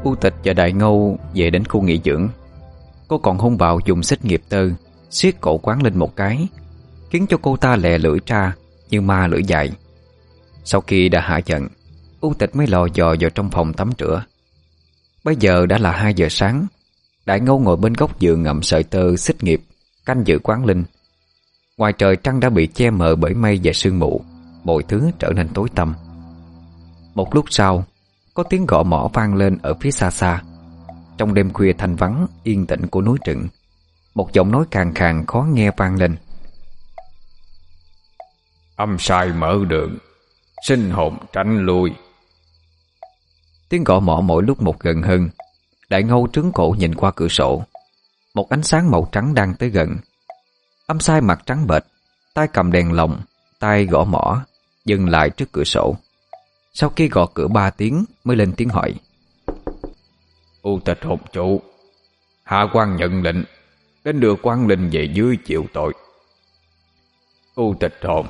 U Tịch và Đại Ngâu về đến khu nghỉ dưỡng. Cô còn hung bạo dùng xích nghiệp tơ siết cổ Quán Linh một cái, khiến cho cô ta lè lưỡi ra như ma lưỡi dài. Sau khi đã hạ giận, U Tịch mới lò dò vào trong phòng tắm rửa. Bây giờ đã là 2 giờ sáng. Đại Ngâu ngồi bên góc giường ngậm sợi tơ xích nghiệp, canh giữ Quán Linh. Ngoài trời trăng đã bị che mờ bởi mây và sương mù, mọi thứ trở nên tối tăm. Một lúc sau, có tiếng gõ mõ vang lên ở phía xa xa. Trong đêm khuya thanh vắng yên tĩnh của núi rừng, một giọng nói khàn khàn khó nghe vang lên. Âm sai mở đường, sinh hồn tránh lui. Tiếng gõ mõ mỗi lúc một gần hơn. Đại Ngâu trướng cổ nhìn qua cửa sổ. Một ánh sáng màu trắng đang tới gần. Âm sai mặt trắng bệch, tay cầm đèn lồng, tay gõ mõ, dừng lại trước cửa sổ. Sau khi gõ cửa 3 tiếng mới lên tiếng hỏi. U Tịch hồn chủ, hạ quan nhận lệnh đến đưa Quán Linh về dưới chịu tội. U Tịch hồn.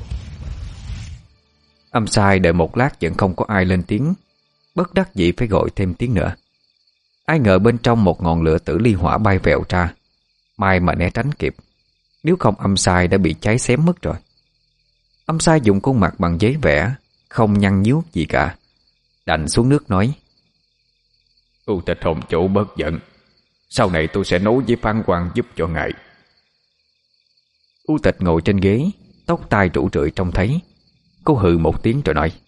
Âm sai đợi một lát vẫn không có ai lên tiếng, bất đắc dĩ phải gọi thêm tiếng nữa. Ai ngờ bên trong một ngọn lửa tử ly hỏa bay vèo ra. May mà né tránh kịp, nếu không âm sai đã bị cháy xém mất rồi. Âm sai dùng khuôn mặt bằng giấy vẽ, không nhăn nhúm gì cả, đành xuống nước nói. U Tịch hồn chủ bớt giận, sau này tôi sẽ nối với phán quan giúp cho ngài. U Tịch ngồi trên ghế, tóc tai rủ rượi trông thấy. Cô hừ một tiếng rồi nói.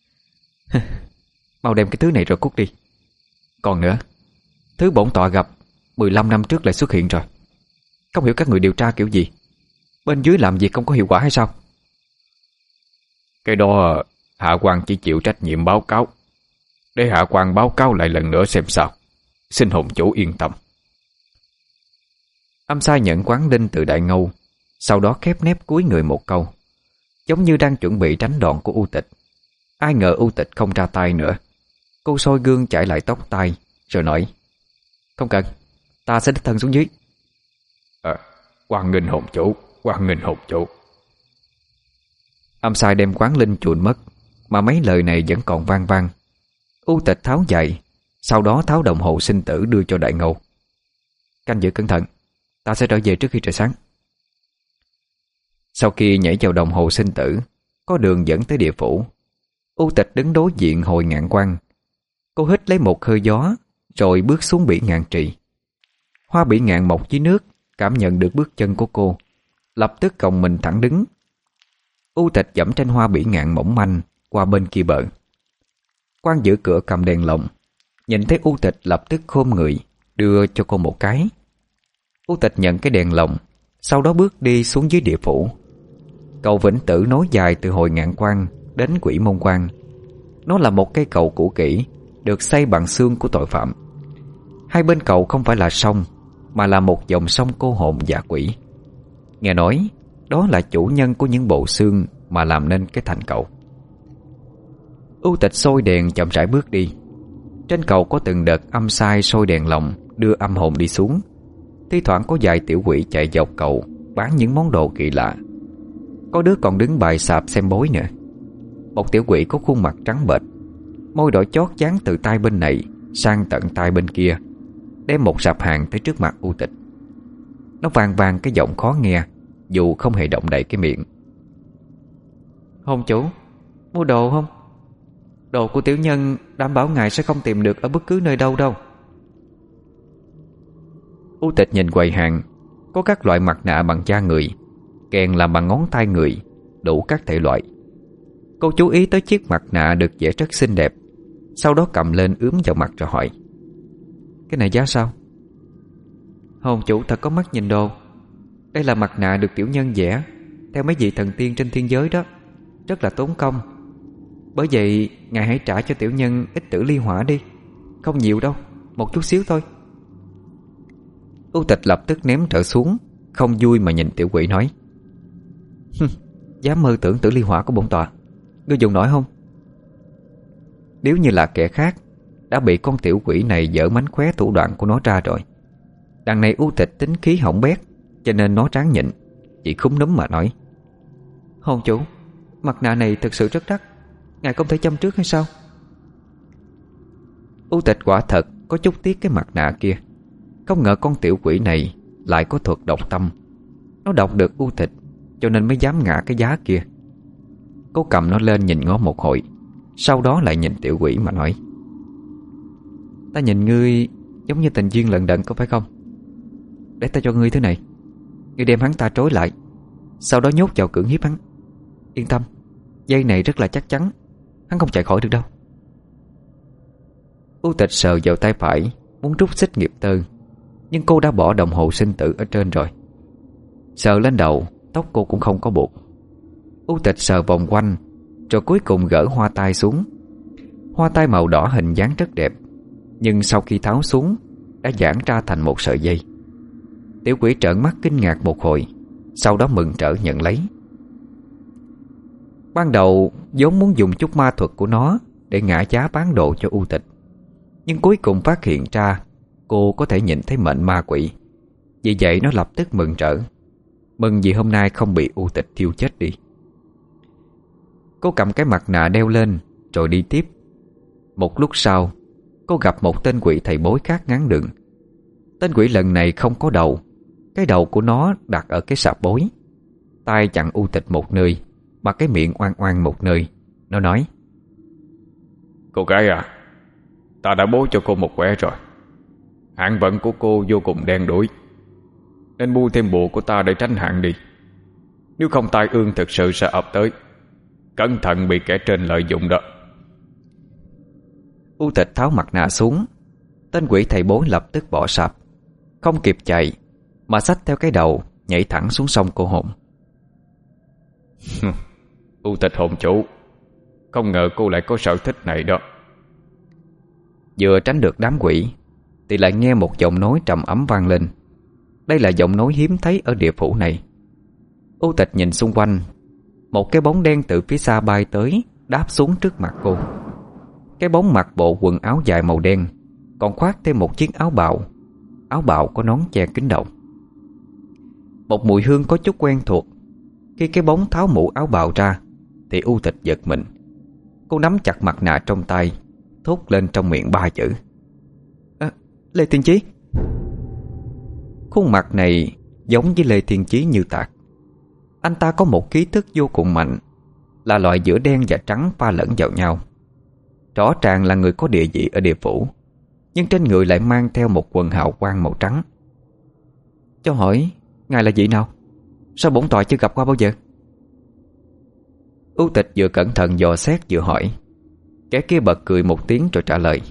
Mau đem cái thứ này rồi cút đi. Còn nữa, thứ bổn tọa gặp 15 năm trước lại xuất hiện rồi. Không hiểu các người điều tra kiểu gì, bên dưới làm việc không có hiệu quả hay sao? Cái đó hạ quan chỉ chịu trách nhiệm báo cáo, để hạ quan báo cáo lại lần nữa xem sao. Xin hồn chủ yên tâm. Âm sai nhận Quán Linh từ Đại Ngâu, sau đó khép nép cúi người một câu, giống như đang chuẩn bị tránh đòn của U Tịch. Ai ngờ U Tịch không ra tay nữa. Cô soi gương chải lại tóc tai rồi nói. Không cần, ta sẽ đích thân xuống dưới. Hoan nghênh hồn chủ, hoan nghênh hồn chủ. Âm sai đem Quán Linh chuồn mất, mà mấy lời này vẫn còn vang vang. U Tịch tháo giày, sau đó tháo đồng hồ sinh tử đưa cho Đại Ngâu. Canh giữ cẩn thận, ta sẽ trở về trước khi trời sáng. Sau khi nhảy vào đồng hồ sinh tử, có đường dẫn tới địa phủ. U Tịch đứng đối diện hồi ngạn quan. Cô hít lấy một hơi gió, rồi bước xuống bỉ ngạn trì. Hoa bỉ ngạn mọc dưới nước, cảm nhận được bước chân của cô, lập tức còng mình thẳng đứng. U Tịch dẫm trên hoa bỉ ngạn mỏng manh qua bên kia bờ. Quan giữ cửa cầm đèn lồng, nhìn thấy U Tịch lập tức khom người, đưa cho cô một cái. U Tịch nhận cái đèn lồng, sau đó bước đi xuống dưới địa phủ. Cầu Vĩnh Tử nối dài từ hồi ngạn quan đến Quỷ Môn Quan. Nó là một cây cầu cũ kỹ, được xây bằng xương của tội phạm. Hai bên cầu không phải là sông, mà là một dòng sông cô hồn dạ quỷ. Nghe nói đó là chủ nhân của những bộ xương mà làm nên cái thành cầu. U Tịch soi đèn chậm rãi bước đi. Trên cầu có từng đợt âm sai soi đèn lồng đưa âm hồn đi xuống. Thi thoảng có vài tiểu quỷ chạy dọc cầu bán những món đồ kỳ lạ. Có đứa còn đứng bài sạp xem bói nữa. Một tiểu quỷ có khuôn mặt trắng bệch, môi đỏ chót dán từ tay bên này sang tận tay bên kia, đem một sạp hàng tới trước mặt U Tịch. Nó vang vang cái giọng khó nghe, dù không hề động đậy cái miệng. Hồn chủ, mua đồ không? Đồ của tiểu nhân đảm bảo ngài sẽ không tìm được ở bất cứ nơi đâu đâu. U Tịch nhìn quầy hàng, có các loại mặt nạ bằng da người, kèn làm bằng ngón tay người, đủ các thể loại. Cô chú ý tới chiếc mặt nạ được vẽ rất xinh đẹp, sau đó cầm lên ướm vào mặt rồi hỏi. Cái này giá sao? Hồn chủ thật có mắt nhìn đồ. Đây là mặt nạ được tiểu nhân vẽ theo mấy vị thần tiên trên thiên giới đó, rất là tốn công. Bởi vậy ngài hãy trả cho tiểu nhân ít tử ly hỏa đi. Không nhiều đâu, một chút xíu thôi. U Tịch lập tức ném trở xuống, không vui mà nhìn tiểu quỷ nói. Dám mơ tưởng tử ly hỏa của bổn tọa, ngươi dùng nổi không? Nếu như là kẻ khác đã bị con tiểu quỷ này dở mánh khóe thủ đoạn của nó ra rồi. Đằng này U Tịch tính khí hỏng bét, cho nên nó tráng nhịn, chỉ khúm núm mà nói. Hồn chủ, mặt nạ này thực sự rất đắt, ngài không thể châm trước hay sao? U Tịch quả thật có chút tiếc cái mặt nạ kia. Không ngờ con tiểu quỷ này lại có thuật đọc tâm. Nó đọc được U Tịch, cho nên mới dám ngã cái giá kia. Cô cầm nó lên nhìn ngó một hồi, sau đó lại nhìn tiểu quỷ mà nói: "Ta nhìn ngươi giống như tình duyên lận đận có phải không? Để ta cho ngươi thứ này. Ngươi đem hắn ta trói lại, sau đó nhốt vào cưỡng hiếp hắn. Yên tâm, dây này rất là chắc chắn, hắn không chạy khỏi được đâu." U Tịch sờ vào tay phải, muốn rút xích nghiệp tơ, nhưng cô đã bỏ đồng hồ sinh tử ở trên rồi. Sờ lên đầu, tóc cô cũng không có buộc. U Tịch sờ vòng quanh, rồi cuối cùng gỡ hoa tai xuống. Hoa tai màu đỏ hình dáng rất đẹp, nhưng sau khi tháo xuống đã giãn ra thành một sợi dây. Tiểu quỷ trợn mắt kinh ngạc một hồi, sau đó mừng rỡ nhận lấy. Ban đầu vốn muốn dùng chút ma thuật của nó để ngã giá bán đồ cho U Tịch, nhưng cuối cùng phát hiện ra cô có thể nhìn thấy mệnh ma quỷ. Vì vậy nó lập tức mừng rỡ, mừng vì hôm nay không bị U Tịch thiêu chết đi. Cô cầm cái mặt nạ đeo lên rồi đi tiếp. Một lúc sau, cô gặp một tên quỷ thầy bói khác ngáng đường. Tên quỷ lần này không có đầu. Cái đầu của nó đặt ở cái sạp bối, tay chặn U Tịch một nơi, mà cái miệng oan oan một nơi. Nó nói: "Cô gái à, ta đã bố cho cô một quẻ rồi. Hạn vận của cô vô cùng đen đủi, nên mua thêm bùa của ta để tránh hạn đi. Nếu không tai ương thực sự sẽ ập tới. Cẩn thận bị kẻ trên lợi dụng đó." U Tịch tháo mặt nạ xuống. Tên quỷ thầy bói lập tức bỏ sạp, không kịp chạy mà xách theo cái đầu nhảy thẳng xuống sông cô hồn. U Tịch hồn chủ, không ngờ cô lại có sở thích này đó. Vừa tránh được đám quỷ thì lại nghe một giọng nói trầm ấm vang lên. Đây là giọng nói hiếm thấy ở địa phủ này. U Tịch nhìn xung quanh. Một cái bóng đen từ phía xa bay tới, đáp xuống trước mặt cô. Cái bóng mặc bộ quần áo dài màu đen, còn khoác thêm một chiếc áo bào. Áo bào có nón che kín đầu. Một mùi hương có chút quen thuộc. Khi cái bóng tháo mũ áo bào ra thì U Tịch giật mình. Cô nắm chặt mặt nạ trong tay, thốt lên trong miệng 3 chữ: Lê Thiên Chí. Khuôn mặt này giống với Lê Thiên Chí như tạc. Anh ta có một khí thức vô cùng mạnh, là loại giữa đen và trắng pha lẫn vào nhau. Rõ ràng là người có địa vị ở địa phủ, nhưng trên người lại mang theo một quần hào quang màu trắng. "Cho hỏi ngài là vị nào? Sao bổn tọa chưa gặp qua bao giờ?" U Tịch vừa cẩn thận dò xét vừa hỏi. Kẻ kia bật cười một tiếng rồi trả lời: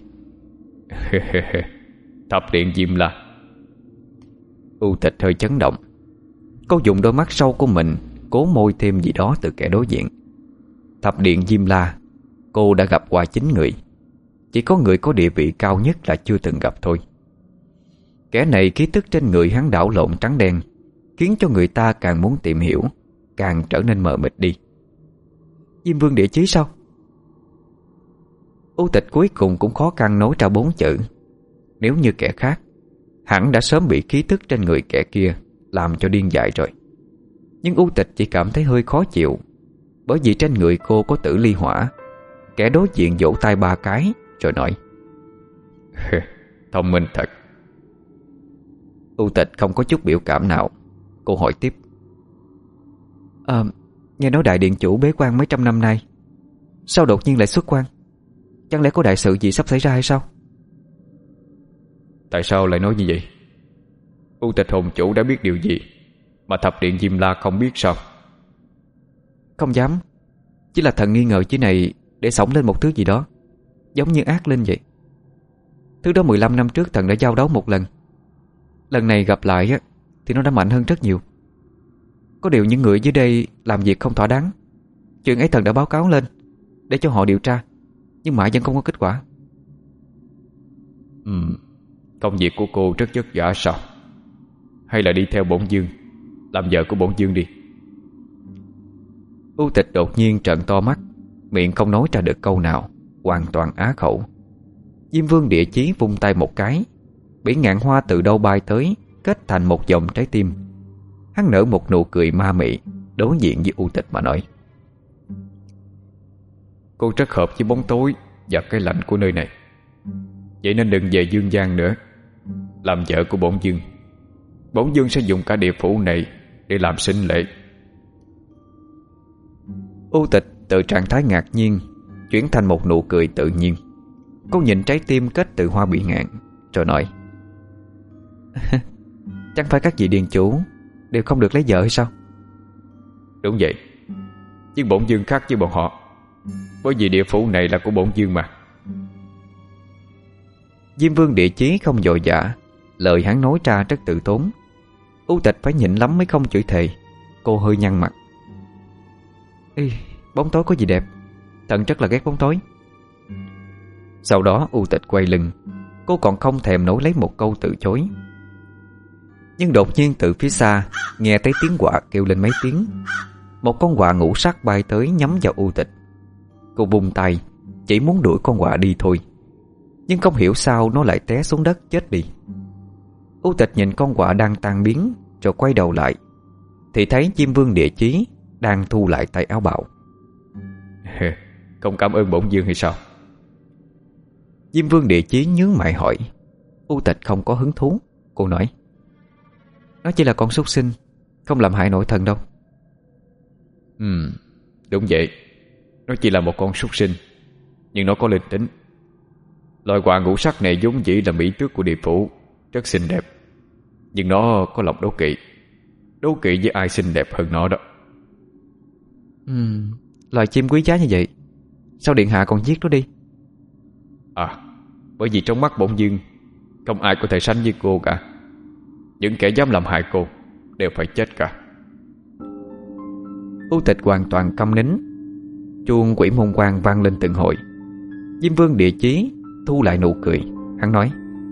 Thập điện Diêm La. U Tịch hơi chấn động. Cô dùng đôi mắt sâu của mình cố môi thêm gì đó từ kẻ đối diện. Thập điện Diêm La cô đã gặp qua 9 người. Chỉ có người có địa vị cao nhất là chưa từng gặp thôi. Kẻ này khí tức trên người hắn đảo lộn trắng đen, khiến cho người ta càng muốn tìm hiểu, càng trở nên mờ mịt đi. Diêm Vương Địa Chí sao? U Tịch cuối cùng cũng khó khăn nói ra 4 chữ. Nếu như kẻ khác, hẳn đã sớm bị khí tức trên người kẻ kia làm cho điên dại rồi. Nhưng U Tịch chỉ cảm thấy hơi khó chịu, bởi vì trên người cô có tử ly hỏa. Kẻ đối diện vỗ tay 3 cái rồi nói: Thông minh thật. U Tịch không có chút biểu cảm nào. Cô hỏi tiếp: Nghe nói đại điện chủ bế quan mấy trăm năm nay, sao đột nhiên lại xuất quan? Chẳng lẽ có đại sự gì sắp xảy ra hay sao? Tại sao lại nói như vậy? U Tịch hồn chủ đã biết điều gì mà thập điện Diêm La không biết sao? Không dám. Chỉ là thần nghi ngờ chứ này để xổng lên một thứ gì đó, giống như ác linh vậy. Thứ đó 15 năm trước thần đã giao đấu một lần. Lần này gặp lại á, thì nó đã mạnh hơn rất nhiều. Có điều những người dưới đây làm việc không thỏa đáng. Chuyện ấy thần đã báo cáo lên để cho họ điều tra, nhưng mãi vẫn không có kết quả. Công việc của cô rất vất vả sao? Hay là đi theo bổn vương, làm vợ của bổn vương đi? U Tịch đột nhiên trợn to mắt, miệng không nói ra được câu nào, hoàn toàn á khẩu. Diêm Vương Địa Chí vung tay một cái, biển ngạn hoa từ đâu bay tới, kết thành một vòng trái tim. Hắn nở một nụ cười ma mị, đối diện với U Tịch mà nói: Cô rất hợp với bóng tối và cái lạnh của nơi này. Vậy nên đừng về dương gian nữa. Làm vợ của bổn vương, bổn vương sẽ dùng cả địa phủ này để làm sinh lễ. U Tịch từ trạng thái ngạc nhiên chuyển thành một nụ cười tự nhiên. Cô nhìn trái tim kết từ hoa bị ngạn, rồi nói: Chẳng phải các vị điền chủ đều không được lấy vợ hay sao? Đúng vậy, nhưng bổn vương khác với bọn họ, bởi vì địa phủ này là của bổn vương mà. Diêm Vương Địa Chí không vội vã, lời hắn nói ra rất tự tốn. U Tịch phải nhịn lắm mới không chửi thề. Cô hơi nhăn mặt: Ê, bóng tối có gì đẹp? Thần rất là ghét bóng tối. Sau đó U Tịch quay lưng. Cô còn không thèm nói lấy một câu từ chối. Nhưng đột nhiên từ phía xa nghe thấy tiếng quạ kêu lên mấy tiếng. Một con quạ ngũ sắc bay tới nhắm vào U Tịch. Cô vung tay chỉ muốn đuổi con quạ đi thôi, nhưng không hiểu sao nó lại té xuống đất chết đi. U Tịch nhìn con quạ đang tan biến, rồi quay đầu lại thì thấy Diêm Vương Địa Chí đang thu lại tay áo bào. Không cảm ơn bổn vương hay sao? Diêm Vương Địa Chí nhướng mày hỏi. U Tịch không có hứng thú. Cô nói: Nó chỉ là con súc sinh, không làm hại nội thần đâu. Đúng vậy, nó chỉ là một con súc sinh, nhưng nó có linh tính. Loài quạ ngũ sắc này vốn dĩ là mỹ tước của địa phủ, rất xinh đẹp, nhưng nó có lòng đố kỵ. Đố kỵ với ai xinh đẹp hơn nó đó. Loài chim quý giá như vậy, sao điện hạ còn giết nó đi? Bởi vì trong mắt bổn vương, không ai có thể sánh với cô cả. Những kẻ dám làm hại cô đều phải chết cả. U Tịch hoàn toàn câm nín. Chuông Quỷ Môn Quan vang lên từng hồi. Diêm Vương Địa Chí thu lại nụ cười. Hắn nói: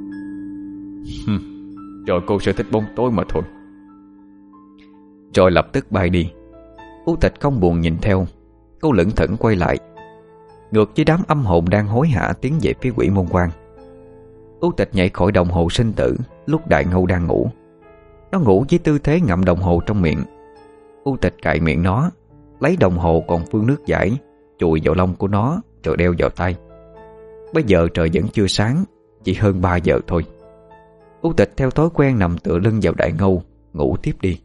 Rồi cô sẽ thích bóng tối mà thôi. Rồi lập tức bay đi. U Tịch không buồn nhìn theo. Cô lững thững quay lại, ngược với đám âm hồn đang hối hả tiến về phía Quỷ Môn Quan. U Tịch nhảy khỏi đồng hồ sinh tử lúc Đại Ngâu đang ngủ. Nó ngủ với tư thế ngậm đồng hồ trong miệng. U Tịch cạy miệng nó, lấy đồng hồ còn phương nước giải chùi vào lông của nó, rồi đeo vào tay. Bây giờ trời vẫn chưa sáng, chỉ hơn 3 giờ thôi. U Tịch theo thói quen nằm tựa lưng vào Đại Ngâu, ngủ tiếp đi.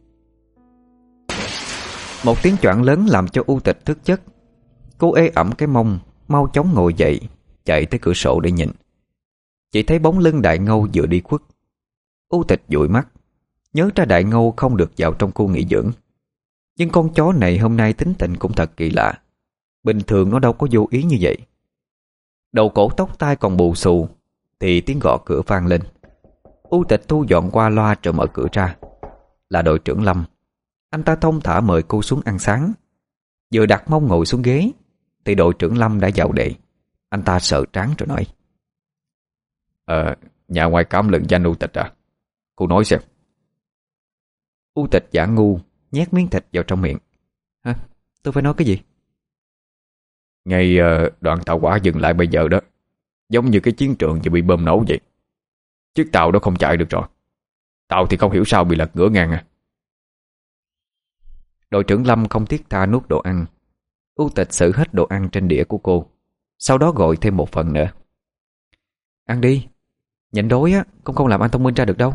Một tiếng choảng lớn làm cho U Tịch thức giấc. Cô ê ẩm cái mông, mau chóng ngồi dậy, chạy tới cửa sổ để nhìn. Chỉ thấy bóng lưng Đại Ngâu vừa đi khuất. U Tịch dụi mắt, nhớ ra Đại Ngâu không được vào trong khu nghỉ dưỡng. Nhưng con chó này hôm nay tính tình cũng thật kỳ lạ. Bình thường nó đâu có vô ý như vậy. Đầu cổ tóc tai còn bù xù thì tiếng gõ cửa vang lên. U Tịch thu dọn qua loa rồi mở cửa ra. Là đội trưởng Lâm. Anh ta thông thả mời cô xuống ăn sáng. Vừa đặt mông ngồi xuống ghế thì đội trưởng Lâm đã vào đệ. Anh ta sợ trán rồi nói: Nhà ngoài cám lừng danh U Tịch à? Cô nói xem. U Tịch giả ngu, nhét miếng thịt vào trong miệng. Hả? Tôi phải nói cái gì? Ngay đoạn tàu hỏa dừng lại bây giờ đó, giống như cái chiến trường vừa bị bom nổ vậy. Chiếc tàu đó không chạy được rồi. Tàu thì không hiểu sao bị lật ngửa ngang à. Đội trưởng Lâm không thiết tha nuốt đồ ăn. U Tịch xử hết đồ ăn trên đĩa của cô, sau đó gọi thêm một phần nữa. Ăn đi, nhịn đói á, cũng không làm anh thông minh ra được đâu.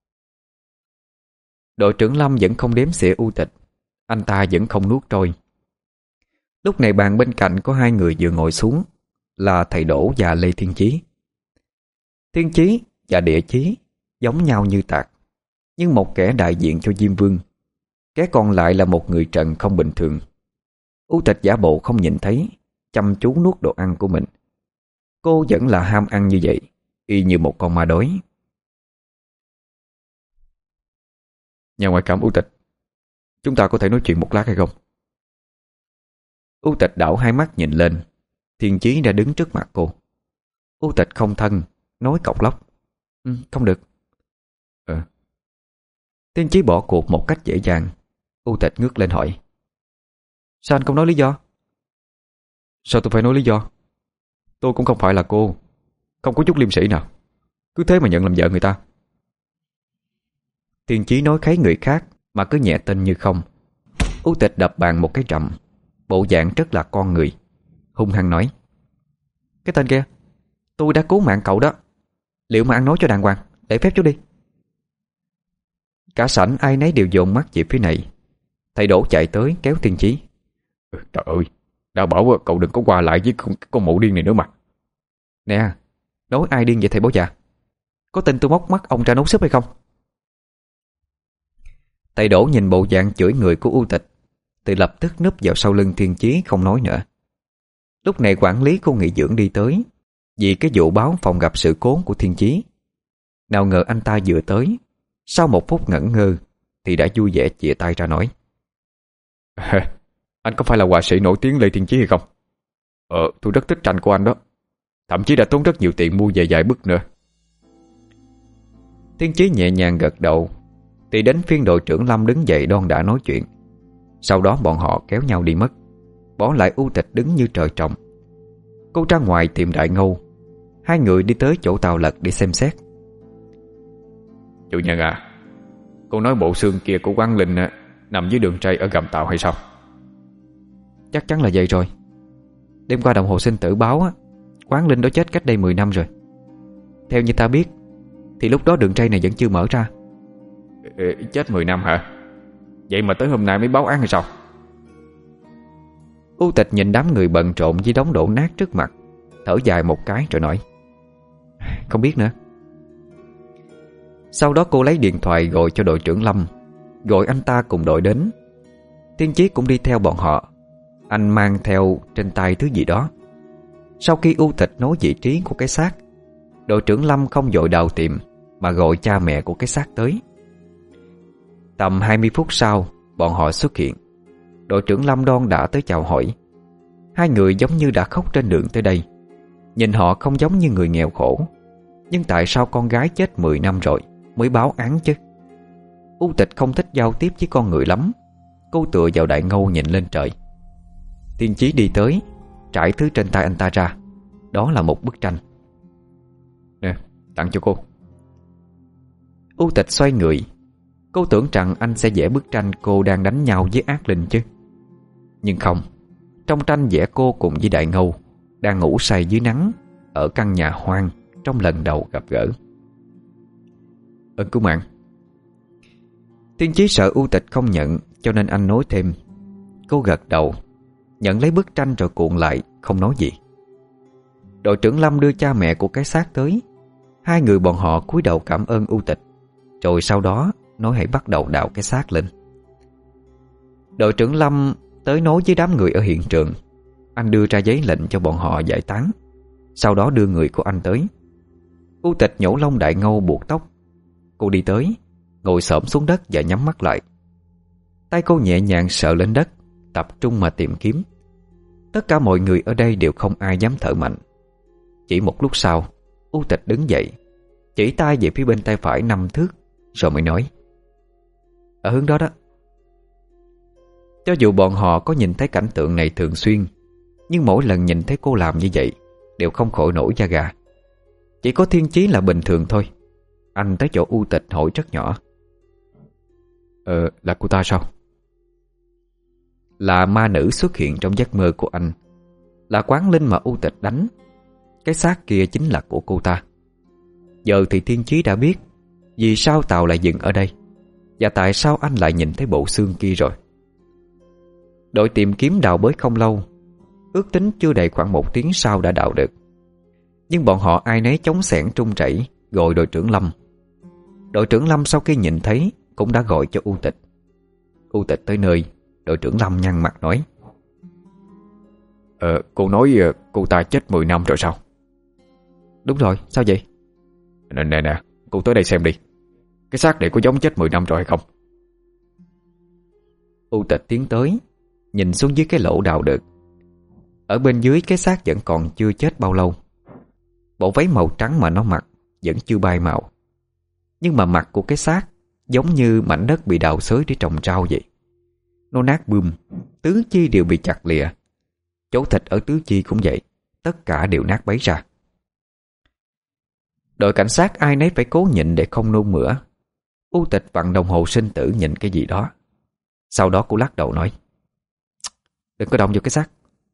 Đội trưởng Lâm vẫn không đếm xỉa U Tịch. Anh ta vẫn không nuốt trôi. Lúc này bàn bên cạnh có hai người vừa ngồi xuống, là thầy Đỗ và Lê Thiên Chí. Thiên Chí và Địa Chí giống nhau như tạc, nhưng một kẻ đại diện cho Diêm Vương, kẻ còn lại là một người trần không bình thường. U Tịch giả bộ không nhìn thấy, chăm chú nuốt đồ ăn của mình. Cô vẫn là ham ăn như vậy, y như một con ma đói. Nhà ngoại cảm U Tịch, chúng ta có thể nói chuyện một lát hay không? U Tịch đảo hai mắt nhìn lên. Thiên Chí đã đứng trước mặt cô. U Tịch không thân, nói cộc lốc: Không được. Thiên Chí bỏ cuộc một cách dễ dàng. U Tịch ngước lên hỏi: Sao anh không nói lý do? Sao tôi phải nói lý do? Tôi cũng không phải là cô, không có chút liêm sĩ nào, cứ thế mà nhận làm vợ người ta. Thiên Chí nói kháy người khác mà cứ nhẹ tên như không. U Tịch đập bàn một cái trầm, bộ dạng rất là con người, hung hăng nói: Cái tên kia, tôi đã cứu mạng cậu đó, Liệu mà ăn nói cho đàng hoàng, để phép chú đi. Cả sảnh ai nấy đều dồn mắt về phía này. Thầy Đỗ chạy tới kéo Tiên Chí. Trời ơi, đã bảo cậu đừng có qua lại với con mụ điên này nữa mà. Nè, nói ai điên vậy thầy bố già? Có tin tôi móc mắt ông ra nấu súp hay không? Thầy Đỗ nhìn bộ dạng chửi người của U Tịch thì lập tức núp vào sau lưng Tiên Chí không nói nữa. Lúc này quản lý khu nghỉ dưỡng đi tới vì cái vụ báo phòng gặp sự cố của Thiên Chí. Nào ngờ anh ta vừa tới, sau một phút ngẩn ngơ thì đã vui vẻ chìa tay ra nói. Anh có phải là họa sĩ nổi tiếng Lê Thiên Chí hay không? Tôi rất thích tranh của anh đó. Thậm chí đã tốn rất nhiều tiền mua về vài bức nữa. Thiên Chí nhẹ nhàng gật đầu. Thì đến phiên đội trưởng Lâm đứng dậy đon đã nói chuyện. Sau đó bọn họ kéo nhau đi mất, bỏ lại U Tịch đứng như trời trồng. Cô ra ngoài tìm Đại Ngâu. Hai người đi tới chỗ tàu lật để xem xét. Chủ nhân à, cô nói bộ xương kia của Quán Linh nằm dưới đường ray ở gầm tàu hay sao? Chắc chắn là vậy rồi. Đêm qua đồng hồ sinh tử báo á, Quán Linh đó chết cách đây 10 năm rồi. Theo như ta biết thì lúc đó đường ray này vẫn chưa mở ra. Chết 10 năm hả? Vậy mà tới hôm nay mới báo án hay sao? U Tịch nhìn đám người bận rộn với đống đổ nát trước mặt, thở dài một cái rồi nói. Không biết nữa. Sau đó cô lấy điện thoại gọi cho đội trưởng Lâm, gọi anh ta cùng đội đến. Thiên Chí cũng đi theo bọn họ. Anh mang theo trên tay thứ gì đó. Sau khi U Tịch nói vị trí của cái xác, đội trưởng Lâm không vội đào tìm mà gọi cha mẹ của cái xác tới. Tầm 20 phút sau, bọn họ xuất hiện. Đội trưởng Lâm đon đã tới chào hỏi. Hai người giống như đã khóc trên đường tới đây. Nhìn họ không giống như người nghèo khổ. Nhưng tại sao con gái chết 10 năm rồi mới báo án chứ? U Tịch không thích giao tiếp với con người lắm. Cô tựa vào Đại Ngâu nhìn lên trời. Tiên Chí đi tới, trải thứ trên tay anh ta ra. Đó là một bức tranh. Nè, tặng cho cô. U Tịch xoay người. Cô tưởng rằng anh sẽ vẽ bức tranh cô đang đánh nhau với ác linh chứ. Nhưng không. Trong tranh vẽ cô cùng với Đại Ngâu đang ngủ say dưới nắng ở căn nhà hoang trong lần đầu gặp gỡ. Ơn cứu mạng. Tiên Chí sợ U Tịch không nhận, cho nên anh nói thêm. Cô gật đầu, nhận lấy bức tranh rồi cuộn lại, không nói gì. Đội trưởng Lâm đưa cha mẹ của cái xác tới. Hai người bọn họ cúi đầu cảm ơn U Tịch, rồi sau đó nói hãy bắt đầu đào cái xác lên. Đội trưởng Lâm tới nói với đám người ở hiện trường. Anh đưa ra giấy lệnh cho bọn họ giải tán. Sau đó đưa người của anh tới. U Tịch nhổ lông Đại Ngâu buộc tóc. Cô đi tới, ngồi xổm xuống đất và nhắm mắt lại. Tay cô nhẹ nhàng sờ lên đất, tập trung mà tìm kiếm. Tất cả mọi người ở đây đều không ai dám thở mạnh. Chỉ một lúc sau, U Tịch đứng dậy, chỉ tay về phía bên tay phải 5 thước, rồi mới nói. Ở hướng đó đó. Cho dù bọn họ có nhìn thấy cảnh tượng này thường xuyên, nhưng mỗi lần nhìn thấy cô làm như vậy đều không khỏi nổi da gà. Chỉ có Thiên Chí là bình thường thôi. Anh tới chỗ U Tịch hỏi rất nhỏ. Là cô ta sao? Là ma nữ xuất hiện trong giấc mơ của anh. Là Quán Linh mà U Tịch đánh. Cái xác kia chính là của cô ta. Giờ thì Thiên Chí đã biết vì sao tàu lại dừng ở đây, và tại sao anh lại nhìn thấy bộ xương kia rồi. Đội tìm kiếm đào bới không lâu. Ước tính chưa đầy khoảng 1 tiếng sau đã đào được. Nhưng bọn họ ai nấy chống xẻng trung chảy gọi đội trưởng Lâm. Đội trưởng Lâm sau khi nhìn thấy cũng đã gọi cho U Tịch. U Tịch tới nơi, đội trưởng Lâm nhăn mặt nói. Cô nói cô ta chết 10 năm rồi sao? Đúng rồi, sao vậy? Nè, cô tới đây xem đi. Cái xác này có giống chết 10 năm rồi hay không? U Tịch tiến tới, nhìn xuống dưới cái lỗ đào được. Ở bên dưới cái xác vẫn còn chưa chết bao lâu. Bộ váy màu trắng mà nó mặc vẫn chưa bay màu. Nhưng mà mặt của cái xác giống như mảnh đất bị đào xới để trồng rau vậy. Nó nát bươm, tứ chi đều bị chặt lìa. Chỗ thịt ở tứ chi cũng vậy, tất cả đều nát bấy ra. Đội cảnh sát ai nấy phải cố nhịn để không nôn mửa. U Tịch vặn đồng hồ sinh tử nhìn cái gì đó. Sau đó cô lắc đầu nói. Đừng có động vào cái xác.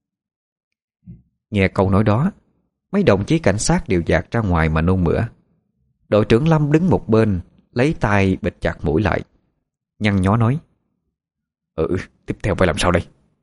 Nghe câu nói đó, mấy đồng chí cảnh sát đều dạt ra ngoài mà nôn mửa. Đội trưởng Lâm đứng một bên, lấy tay bịt chặt mũi lại, nhăn nhó nói: Tiếp theo phải làm sao đây?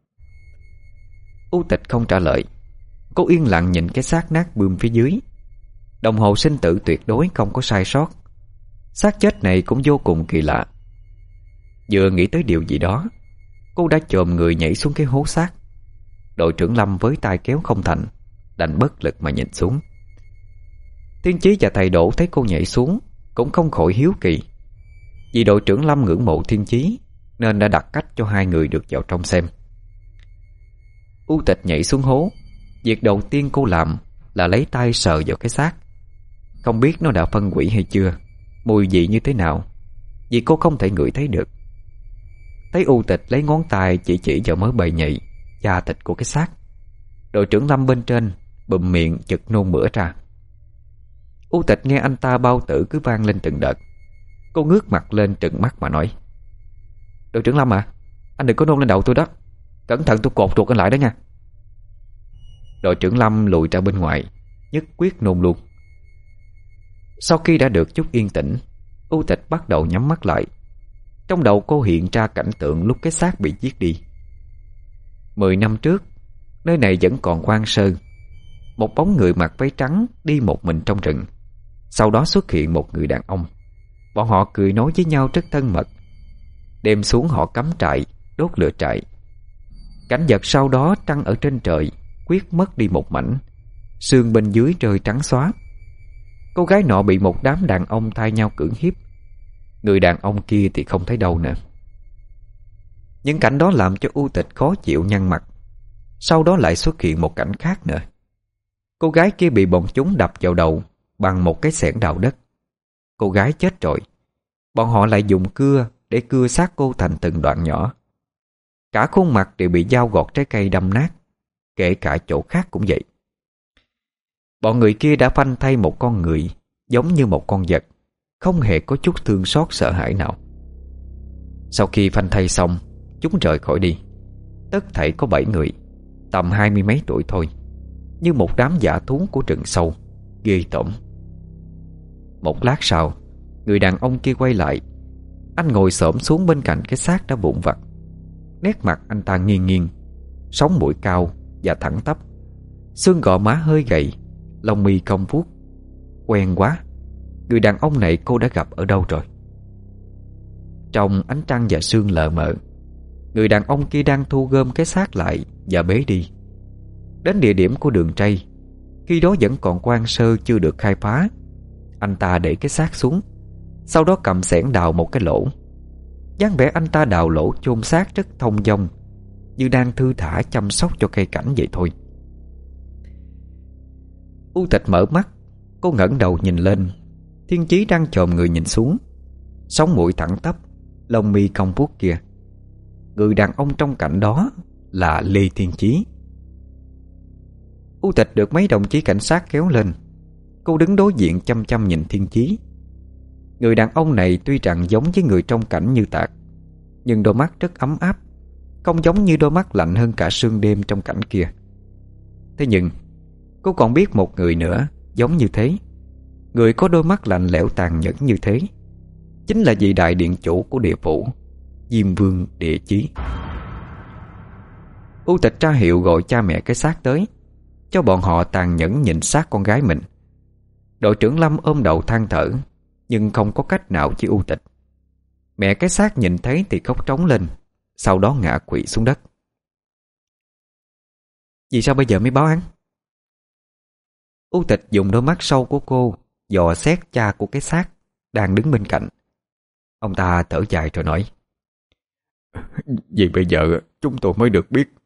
U Tịch không trả lời. Cô yên lặng nhìn cái xác nát bươm phía dưới. Đồng hồ sinh tử tuyệt đối không có sai sót. Xác chết này cũng vô cùng kỳ lạ. Vừa nghĩ tới điều gì đó, cô đã chồm người nhảy xuống cái hố xác. Đội trưởng Lâm với tay kéo không thành, đành bất lực mà nhìn xuống. Thiên Chí và thầy Đỗ thấy cô nhảy xuống cũng không khỏi hiếu kỳ. Vì đội trưởng Lâm ngưỡng mộ Thiên Chí nên đã đặt cách cho hai người được vào trong xem. U Tịch nhảy xuống hố. Việc đầu tiên cô làm là lấy tay sờ vào cái xác. Không biết nó đã phân hủy hay chưa, mùi vị như thế nào, vì cô không thể ngửi thấy được. Thấy U Tịch lấy ngón tay chỉ vào mớ bầy nhầy, da thịt của cái xác, đội trưởng Lâm bên trên bụm miệng chực nôn mửa ra. U Tịch nghe anh ta bao tử cứ vang lên từng đợt. Cô ngước mặt lên trừng mắt mà nói: Đội trưởng Lâm à, anh đừng có nôn lên đầu tôi đó. Cẩn thận tôi cột ruột anh lại đó nha. Đội trưởng Lâm lùi ra bên ngoài, nhất quyết nôn luôn. Sau khi đã được chút yên tĩnh, U Tịch bắt đầu nhắm mắt lại. Trong đầu cô hiện ra cảnh tượng lúc cái xác bị giết đi. 10 năm trước, nơi này vẫn còn hoang sơ. Một bóng người mặc váy trắng đi một mình trong rừng. Sau đó xuất hiện một người đàn ông. Bọn họ cười nói với nhau rất thân mật. Đêm xuống họ cắm trại, đốt lửa trại. Cảnh vật sau đó trăng ở trên trời quyết mất đi một mảnh, sương bên dưới rơi trắng xóa. Cô gái nọ bị một đám đàn ông thay nhau cưỡng hiếp. Người đàn ông kia thì không thấy đâu nữa. Những cảnh đó làm cho U Tịch khó chịu nhăn mặt. Sau đó lại xuất hiện một cảnh khác nữa. Cô gái kia bị bọn chúng đập vào đầu bằng một cái xẻng đào đất. Cô gái chết rồi. Bọn họ lại dùng cưa để cưa xác cô thành từng đoạn nhỏ. Cả khuôn mặt đều bị dao gọt trái cây đâm nát. Kể cả chỗ khác cũng vậy. Bọn người kia đã phanh thay một con người giống như một con vật, không hề có chút thương xót sợ hãi nào. Sau khi phanh thay xong, chúng rời khỏi đi. Tất thảy có 7 người, tầm 20 mấy tuổi thôi, như một đám dã thú của rừng sâu, ghê tởm. Một lát sau, người đàn ông kia quay lại. Anh ngồi xổm xuống bên cạnh cái xác đã vụn vặt. Nét mặt anh ta nghiêng nghiêng, sống mũi cao và thẳng tắp, xương gò má hơi gầy, lông mi cong vuốt. Quen quá. Người đàn ông này cô đã gặp ở đâu rồi? Trong ánh trăng và sương lờ mờ, người đàn ông kia đang thu gom cái xác lại và bế đi. Đến địa điểm của đường ray, khi đó vẫn còn hoang sơ chưa được khai phá, anh ta để cái xác xuống, sau đó cầm xẻng đào một cái lỗ. dáng vẻ anh ta đào lỗ chôn xác rất thông dong, như đang thư thả chăm sóc cho cây cảnh vậy thôi. U Tịch mở mắt. Cô ngẩng đầu nhìn lên. Thiên Chí đang chồm người nhìn xuống, sống mũi thẳng tắp, lông mi cong vuốt kia. Người đàn ông trong cảnh đó là Lê Thiên Chí. U Tịch được mấy đồng chí cảnh sát kéo lên. Cô đứng đối diện chăm chăm nhìn Thiên Chí. Người đàn ông này tuy rằng giống với người trong cảnh như Tạc, nhưng đôi mắt rất ấm áp, không giống như đôi mắt lạnh hơn cả sương đêm trong cảnh kia. Thế nhưng cô còn biết một người nữa giống như thế. Người có đôi mắt lạnh lẽo tàn nhẫn như thế chính là vị đại điện chủ của địa phủ, Diêm Vương Địa Chí. U Tịch ra hiệu gọi cha mẹ cái xác tới, cho bọn họ tàn nhẫn nhìn xác con gái mình. Đội trưởng Lâm ôm đầu than thở, nhưng không có cách nào với U Tịch. Mẹ cái xác nhìn thấy thì khóc trống lên, sau đó ngã quỵ xuống đất. Vì sao bây giờ mới báo án? U Tịch dùng đôi mắt sâu của cô dò xét cha của cái xác đang đứng bên cạnh. Ông ta thở dài rồi nói: Vì bây giờ chúng tôi mới được biết.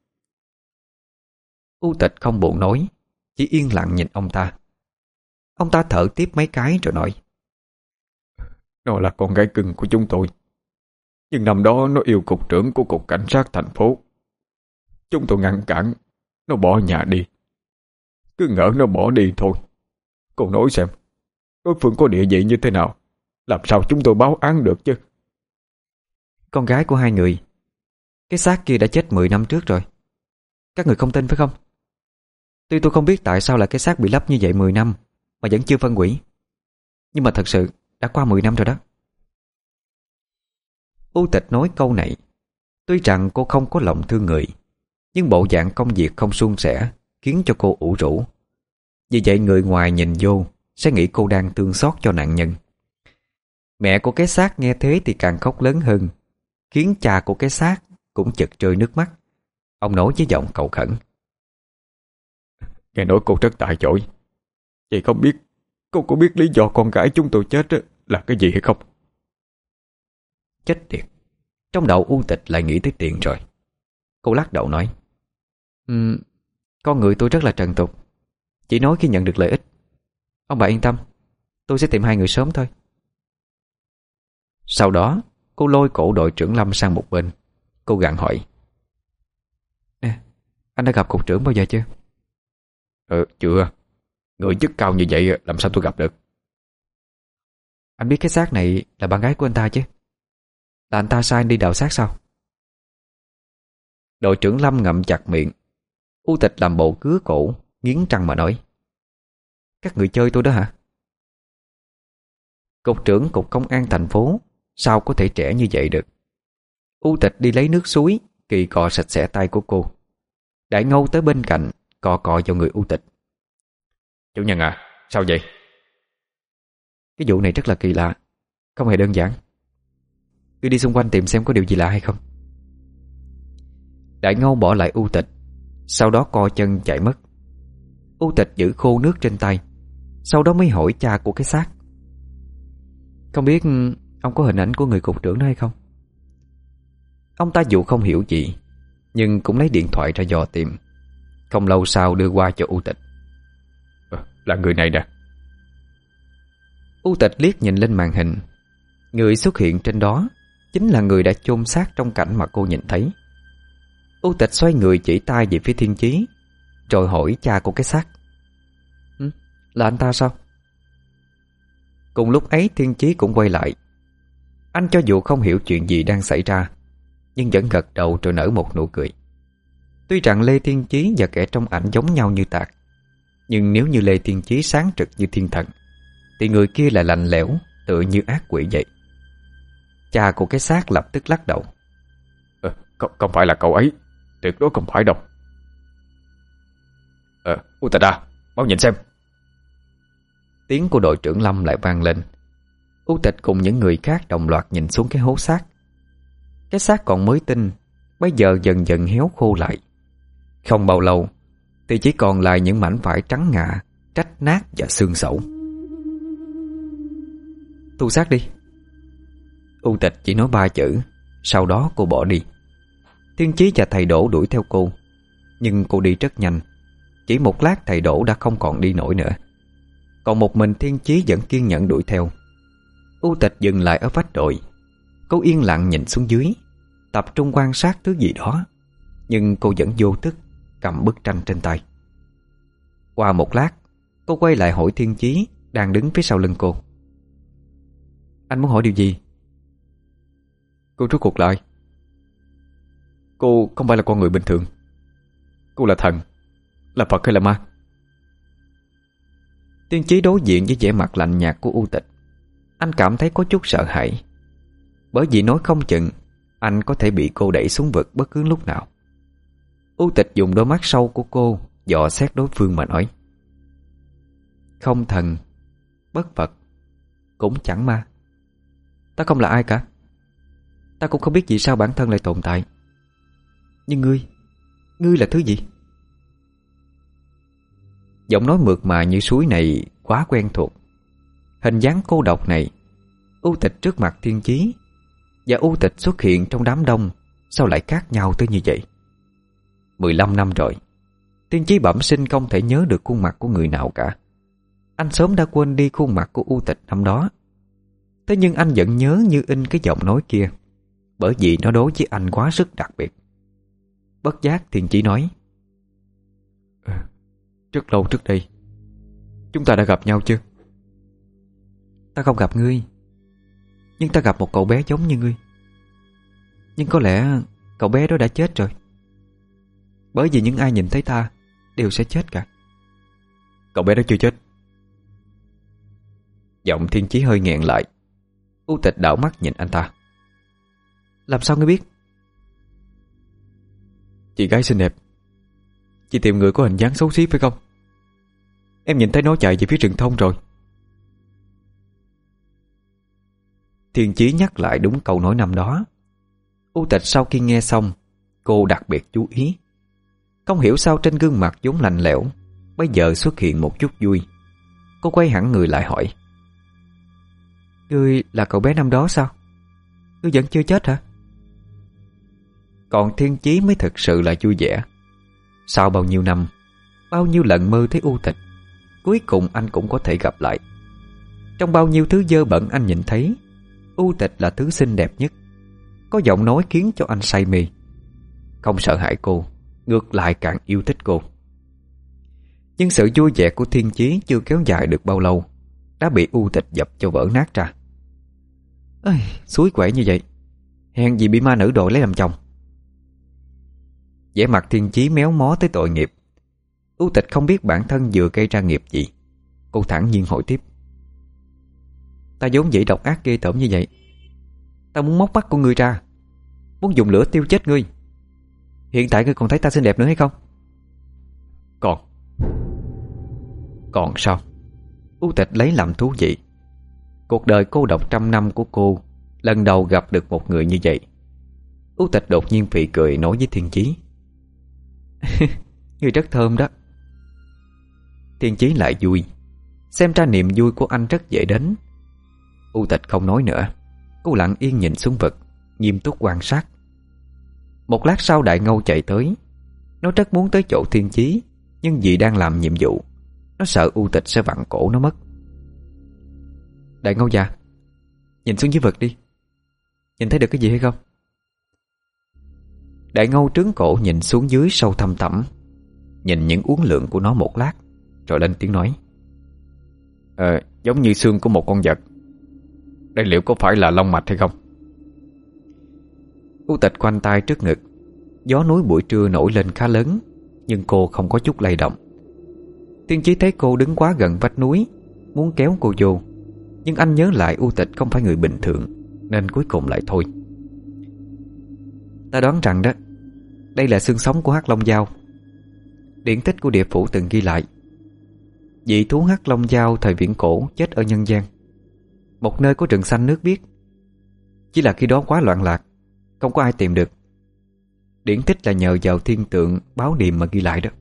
U Tịch không buồn nói, chỉ yên lặng nhìn ông ta. Ông ta thở tiếp mấy cái rồi nói: Nó là con gái cưng của chúng tôi, nhưng năm đó nó yêu cục trưởng của cục cảnh sát thành phố. Chúng tôi ngăn cản, nó bỏ nhà đi. Cứ ngỡ nó bỏ đi thôi. Cô nói xem, đối phương có địa vị như thế nào, làm sao chúng tôi báo án được chứ? Con gái của hai người. Cái xác kia đã chết 10 năm trước rồi. Các người không tin phải không? Tuy tôi không biết tại sao là cái xác bị lấp như vậy 10 năm mà vẫn chưa phân hủy, Nhưng mà thật sự đã qua 10 năm rồi đó. U Tịch nói câu này, tuy rằng cô không có lòng thương người, nhưng bộ dạng công việc không suôn sẻ khiến cho cô ủ rũ. Vì vậy người ngoài nhìn vô sẽ nghĩ cô đang thương xót cho nạn nhân. Mẹ của cái xác nghe thế thì càng khóc lớn hơn, khiến cha của cái xác cũng chực rơi nước mắt. Ông nói với giọng cầu khẩn: Nghe nói cô rất tài giỏi. Vậy không biết cô có biết lý do con gái chúng tôi chết là cái gì hay không? Chết tiệt. Trong đầu U Tịch lại nghĩ tới tiền rồi. Cô lắc đầu nói: Con người tôi rất là trần tục, chỉ nói khi nhận được lợi ích. Ông bà yên tâm, tôi sẽ tìm hai người sớm thôi. Sau đó cô lôi cổ đội trưởng Lâm sang một bên. Cô gặng hỏi: Nè, anh đã gặp cục trưởng bao giờ chưa? Chưa. Người chức cao như vậy làm sao tôi gặp được? Anh biết cái xác này là bạn gái của anh ta chứ? Là anh ta sai anh đi đào xác sao? Đội trưởng Lâm ngậm chặt miệng. U Tịch làm bộ cứa cổ, nghiến răng mà nói: Các người chơi tôi đó hả? Cục trưởng cục công an thành phố sao có thể trẻ như vậy được? U Tịch đi lấy nước suối, kỳ cọ sạch sẽ tay của cô. Đại Ngâu tới bên cạnh, cọ cọ vào người U Tịch. Chủ nhân à, sao vậy? Cái vụ này rất là kỳ lạ, không hề đơn giản. Cứ đi xung quanh tìm xem có điều gì lạ hay không. Đại Ngâu bỏ lại U Tịch, sau đó co chân chạy mất. U Tịch giữ khô nước trên tay, sau đó mới hỏi cha của cái xác: Không biết ông có hình ảnh của người cục trưởng đó hay không? Ông ta dù không hiểu gì, nhưng cũng lấy điện thoại ra dò tìm. Không lâu sau đưa qua cho U Tịch. Là người này nè. U Tịch liếc nhìn lên màn hình. Người xuất hiện trên đó chính là người đã chôn xác trong cảnh mà cô nhìn thấy. U Tịch xoay người chỉ tay về phía Thiên Chí, rồi hỏi cha của cái xác: Là anh ta sao? Cùng lúc ấy Thiên Chí cũng quay lại. Anh cho dù không hiểu chuyện gì đang xảy ra, nhưng vẫn gật đầu rồi nở một nụ cười. Tuy rằng Lê Thiên Chí và kẻ trong ảnh giống nhau như tạc, nhưng nếu như Lê Thiên Chí sáng trực như thiên thần, thì người kia là lạnh lẽo, tựa như ác quỷ vậy. Cha của cái xác lập tức lắc đầu: Không phải là cậu ấy, tuyệt đối không phải đâu. U Tịch à, mau nhìn xem. Tiếng của đội trưởng Lâm lại vang lên. U Tịch cùng những người khác đồng loạt nhìn xuống cái hố xác. Cái xác còn mới tinh, bây giờ dần dần héo khô lại. Không bao lâu thì chỉ còn lại những mảnh vải trắng ngà, rách nát và xương sẩu. Thu xác đi. U Tịch chỉ nói 3 chữ, sau đó cô bỏ đi. Thiên Chí và thầy Đỗ đuổi theo cô, nhưng cô đi rất nhanh. Chỉ một lát thầy Đỗ đã không còn đi nổi nữa. Còn một mình Thiên Chí vẫn kiên nhẫn đuổi theo. U Tịch dừng lại ở vách đồi. Cô yên lặng nhìn xuống dưới, tập trung quan sát thứ gì đó, nhưng cô vẫn vô thức cầm bức tranh trên tay. Qua một lát, cô quay lại hỏi Thiên Chí đang đứng phía sau lưng cô: Anh muốn hỏi điều gì? Cô rốt cuộc lại. Cô không phải là con người bình thường. Cô là thần, là Phật hay là ma? Thiên Chí đối diện với vẻ mặt lạnh nhạt của U Tịch. Anh cảm thấy có chút sợ hãi, bởi vì nói không chừng anh có thể bị cô đẩy xuống vực bất cứ lúc nào. U Tịch dùng đôi mắt sâu của cô dò xét đối phương mà nói: Không thần, bất Phật, cũng chẳng ma. Ta không là ai cả. Ta cũng không biết vì sao bản thân lại tồn tại. Nhưng ngươi là thứ gì? Giọng nói mượt mà như suối này quá quen thuộc. Hình dáng cô độc này, U Tịch trước mặt Thiên Chí và U Tịch xuất hiện trong đám đông, sao lại khác nhau tới như vậy? 15 năm rồi, Thiên Chí bẩm sinh không thể nhớ được khuôn mặt của người nào cả. Anh sớm đã quên đi khuôn mặt của U Tịch năm đó. Thế nhưng anh vẫn nhớ như in cái giọng nói kia, bởi vì nó đối với anh quá sức đặc biệt. Bất giác Thiên Chí nói: Rất lâu trước đây, chúng ta đã gặp nhau chưa? Ta không gặp ngươi, nhưng ta gặp một cậu bé giống như ngươi. Nhưng có lẽ cậu bé đó đã chết rồi, bởi vì những ai nhìn thấy ta đều sẽ chết cả. Cậu bé đó chưa chết. Giọng Thiên Chí hơi nghẹn lại. U Tịch đảo mắt nhìn anh ta. Làm sao ngươi biết? Chị gái xinh đẹp. Chị tìm người có hình dáng xấu xí phải không? Em nhìn thấy nó chạy về phía rừng thông rồi. Thiên Chí nhắc lại đúng câu nói năm đó. U Tịch sau khi nghe xong, cô đặc biệt chú ý. Không hiểu sao trên gương mặt vốn lạnh lẽo bây giờ xuất hiện một chút vui. Cô quay hẳn người lại hỏi. Ngươi là cậu bé năm đó sao? Ngươi vẫn chưa chết hả? Còn Thiên Chí mới thực sự là vui vẻ. Sau bao nhiêu năm, bao nhiêu lần mơ thấy U Tịch, cuối cùng anh cũng có thể gặp lại. Trong bao nhiêu thứ dơ bẩn anh nhìn thấy, U Tịch là thứ xinh đẹp nhất. Có giọng nói khiến cho anh say mê. Không sợ hãi cô, ngược lại càng yêu thích cô. Nhưng sự vui vẻ của Thiên Chí chưa kéo dài được bao lâu, đã bị U Tịch dập cho vỡ nát ra. Ơi, suối quậy như vậy, hèn gì bị ma nữ đội lấy làm chồng. Vẻ mặt Thiên Chí méo mó tới tội nghiệp. U Tịch không biết bản thân vừa gây ra nghiệp gì. Cô thản nhiên hỏi tiếp. Ta vốn dĩ độc ác ghê tởm như vậy. Ta muốn móc mắt của ngươi ra, muốn dùng lửa tiêu chết ngươi. Hiện tại ngươi còn thấy ta xinh đẹp nữa hay không? Còn sao? U Tịch lấy làm thú vị. Cuộc đời cô độc trăm năm của cô lần đầu gặp được một người như vậy. U Tịch đột nhiên phì cười nói với Thiên Chí. Ngươi rất thơm đó. Thiên Chí lại vui. Xem ra niềm vui của anh rất dễ đến. U Tịch không nói nữa. Cô lặng yên nhìn xuống vực, nghiêm túc quan sát. Một lát sau Đại Ngâu chạy tới. Nó rất muốn tới chỗ Thiên Chí, nhưng vì đang làm nhiệm vụ, nó sợ U Tịch sẽ vặn cổ nó mất. Đại Ngâu già, nhìn xuống dưới vực đi. Nhìn thấy được cái gì hay không? Đại Ngâu trướng cổ nhìn xuống dưới sâu thăm thẳm, nhìn những uốn lượn của nó một lát, rồi lên tiếng nói. Giống như xương của một con vật. Đây liệu có phải là long mạch hay không? U Tịch khoanh tay trước ngực. Gió núi buổi trưa nổi lên khá lớn, nhưng cô không có chút lay động. Thiên Chí thấy cô đứng quá gần vách núi, muốn kéo cô vô, nhưng anh nhớ lại U Tịch không phải người bình thường, nên cuối cùng lại thôi. Ta đoán rằng đó, đây là xương sống của Hắc Long Dao. Điển tích của địa phủ từng ghi lại, vị thú Hắc Long Dao thời viễn cổ chết ở nhân gian, một nơi có rừng xanh nước biếc. Chỉ là khi đó quá loạn lạc, không có ai tìm được. Điển tích là nhờ vào thiên tượng báo điềm mà ghi lại đó.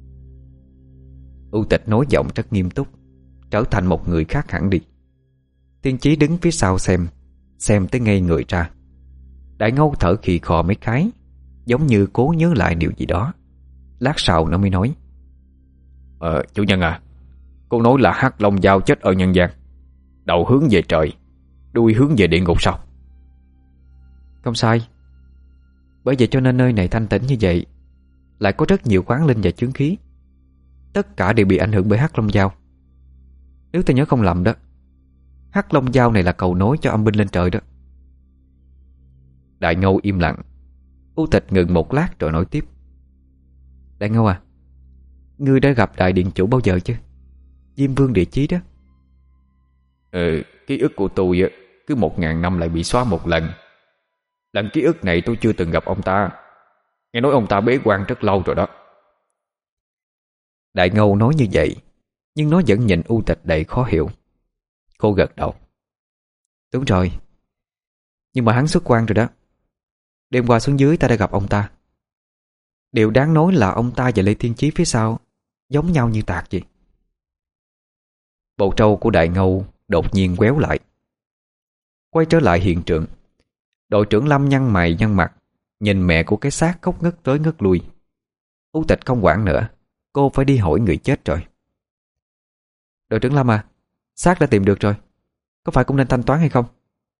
U Tịch nói giọng rất nghiêm túc, trở thành một người khác hẳn đi. Thiên Chí đứng phía sau xem tới ngây người ra. Đại Ngâu thở khì khò mấy cái, giống như cố nhớ lại điều gì đó. Lát sau nó mới nói. Chủ nhân à, cô nói là Hắc Long Dao chết ở nhân gian, đầu hướng về trời, đuôi hướng về địa ngục sao? Không sai. Bởi vậy cho nên nơi này thanh tĩnh như vậy, lại có rất nhiều quán linh và chướng khí. Tất cả đều bị ảnh hưởng bởi Hắc Long Dao. Nếu tôi nhớ không lầm đó, Hắc Long Dao này là cầu nối cho âm binh lên trời đó. Đại Ngâu im lặng. U Tịch ngừng một lát rồi nói tiếp. Đại Ngâu à, ngươi đã gặp đại điện chủ bao giờ chứ? Diêm Vương Địa Chí đó. Ký ức của tôi cứ 1000 năm lại bị xóa một lần. Lần ký ức này tôi chưa từng gặp ông ta. Nghe nói ông ta bế quan rất lâu rồi đó. Đại Ngâu nói như vậy, nhưng nó vẫn nhìn U Tịch đầy khó hiểu. Cô gật đầu. Đúng rồi, nhưng mà hắn xuất quan rồi đó. Đêm qua xuống dưới ta đã gặp ông ta. Điều đáng nói là ông ta và Lê Thiên Chí phía sau giống nhau như tạc vậy. Bộ trâu của Đại Ngâu đột nhiên quéo lại. Quay trở lại hiện trường, đội trưởng Lâm nhăn mày nhăn mặt, nhìn mẹ của cái xác khóc ngất tới ngất lui. U Tịch không quản nữa, cô phải đi hỏi người chết rồi. Đội trưởng Lâm à, xác đã tìm được rồi, có phải cũng nên thanh toán hay không?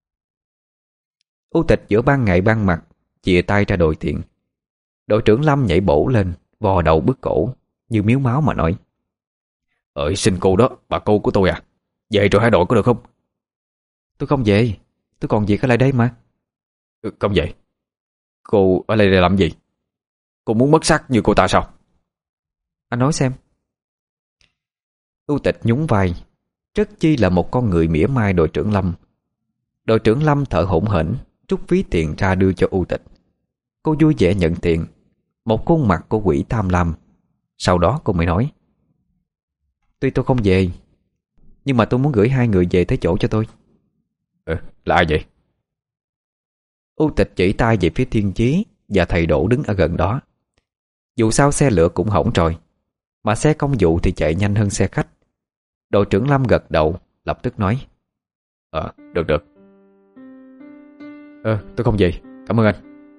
U Tịch giữa ban ngày ban mặt chìa tay ra đòi tiền. Đội trưởng Lâm nhảy bổ lên, vò đầu bứt cổ, như miếu máu mà nói. Xin cô đó, bà cô của tôi à, về rồi hãy đội có được không? Tôi không về, tôi còn việc ở lại đây mà. Không về. Cô ở lại đây làm gì? Cô muốn mất xác như cô ta sao? Anh nói xem. U Tịch nhún vai. rất chi là một con người mỉa mai đội trưởng Lâm. Đội trưởng Lâm thở hổn hển trút ví tiền ra đưa cho U Tịch. Cô vui vẻ nhận tiền, một khuôn mặt của quỷ tham lam. Sau đó cô mới nói: Tuy tôi không về, nhưng mà tôi muốn gửi 2 người về tới chỗ cho tôi. Là ai vậy? U Tịch chỉ tay về phía Thiên Chí và thầy Đỗ đứng ở gần đó. Dù sao xe lửa cũng hỏng rồi, mà xe công vụ thì chạy nhanh hơn xe khách. Đội trưởng Lâm gật đầu, lập tức nói: Được. Tôi không về, cảm ơn anh.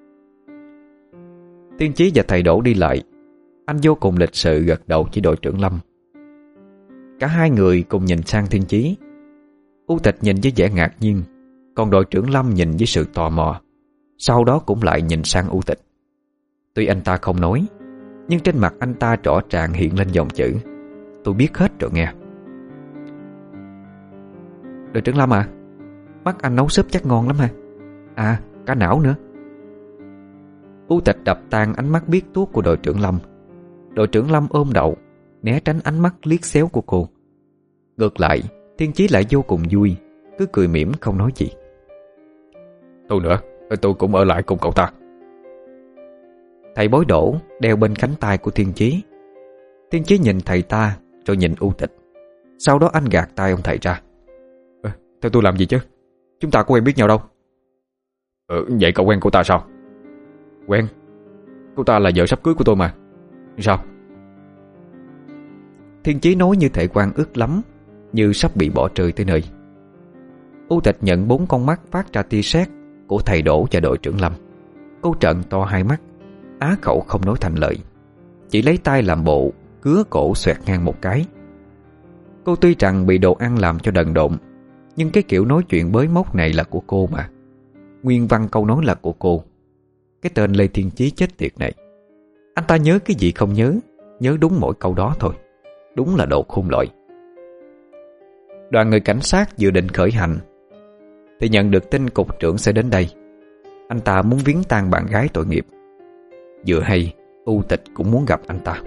Thiên Chí và thầy Đỗ đi lại. Anh vô cùng lịch sự gật đầu với đội trưởng Lâm. Cả 2 người cùng nhìn sang Thiên Chí. U Tịch nhìn với vẻ ngạc nhiên, còn đội trưởng Lâm nhìn với sự tò mò. Sau đó cũng lại nhìn sang U Tịch. Tuy anh ta không nói, nhưng trên mặt anh ta rõ ràng hiện lên dòng chữ: Tôi biết hết rồi nghe. Đội trưởng Lâm à, mắt anh nấu súp chắc ngon lắm ha. À, cá não nữa. U Tịch đập tan ánh mắt biết tuốt của đội trưởng Lâm. Đội trưởng Lâm ôm đậu, né tránh ánh mắt liếc xéo của cô. Ngược lại, Thiên Chí lại vô cùng vui, cứ cười mỉm không nói gì. Tôi nữa, tôi cũng ở lại cùng cậu ta. Thầy bói Đỗ đeo bên cánh tay của Thiên Chí. Thiên Chí nhìn thầy ta rồi nhìn U Tịch. Sau đó anh gạt tay ông thầy ra. Theo tôi làm gì chứ? Chúng ta có quen biết nhau đâu. Vậy cậu quen cô ta sao? Quen. Cô ta là vợ sắp cưới của tôi mà. Sao? Thiên Chí nói như thể oan ức lắm, như sắp bị bỏ rơi tới nơi. U Tịch nhận 4 con mắt phát ra tia sét của thầy Đỗ và đội trưởng Lâm. Cô trợn to 2 mắt, á khẩu không nói thành lời, chỉ lấy tay làm bộ cứa cổ xoẹt ngang một cái. Cô tuy rằng bị đồ ăn làm cho đần độn, nhưng cái kiểu nói chuyện bới móc này là của cô mà. Nguyên văn câu nói là của cô. Cái tên Lê Thiên Chí chết tiệt này, anh ta nhớ cái gì không nhớ, nhớ đúng mỗi câu đó thôi. Đúng là đồ khôn lỏi. Đoàn người cảnh sát vừa định khởi hành thì nhận được tin cục trưởng sẽ đến đây. Anh ta muốn viếng tang bạn gái tội nghiệp. Vừa hay U Tịch cũng muốn gặp anh ta.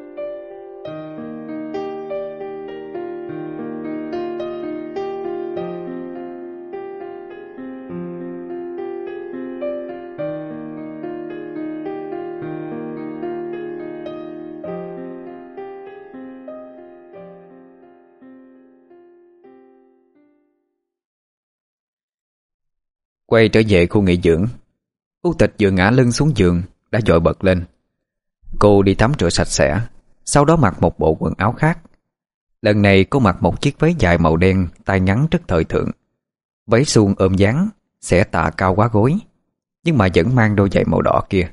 Quay trở về khu nghỉ dưỡng, U Tịch vừa ngã lưng xuống giường đã vội bật lên. Cô đi tắm rửa sạch sẽ, sau đó mặc một bộ quần áo khác. Lần này cô mặc một chiếc váy dài màu đen, tay ngắn rất thời thượng. Váy suông ôm dáng, xẻ tạ cao quá gối, nhưng mà vẫn mang đôi giày màu đỏ kia.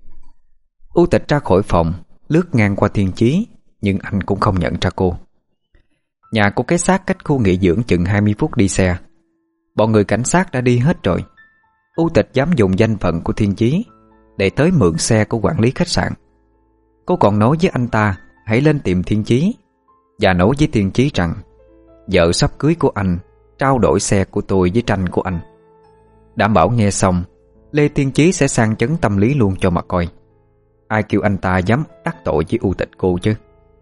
U Tịch ra khỏi phòng, lướt ngang qua Thiên Chí, nhưng anh cũng không nhận ra cô. Nhà của cái xác cách khu nghỉ dưỡng chừng 20 phút đi xe. Bọn người cảnh sát đã đi hết rồi. U Tịch dám dùng danh phận của Thiên Chí để tới mượn xe của quản lý khách sạn. Cô còn nói với anh ta hãy lên tìm Thiên Chí, và nói với Thiên Chí rằng vợ sắp cưới của anh trao đổi xe của tôi với tranh của anh. Đảm bảo nghe xong Lê Thiên Chí sẽ sang chấn tâm lý luôn cho mà coi. Ai kêu anh ta dám đắc tội với U Tịch cô chứ.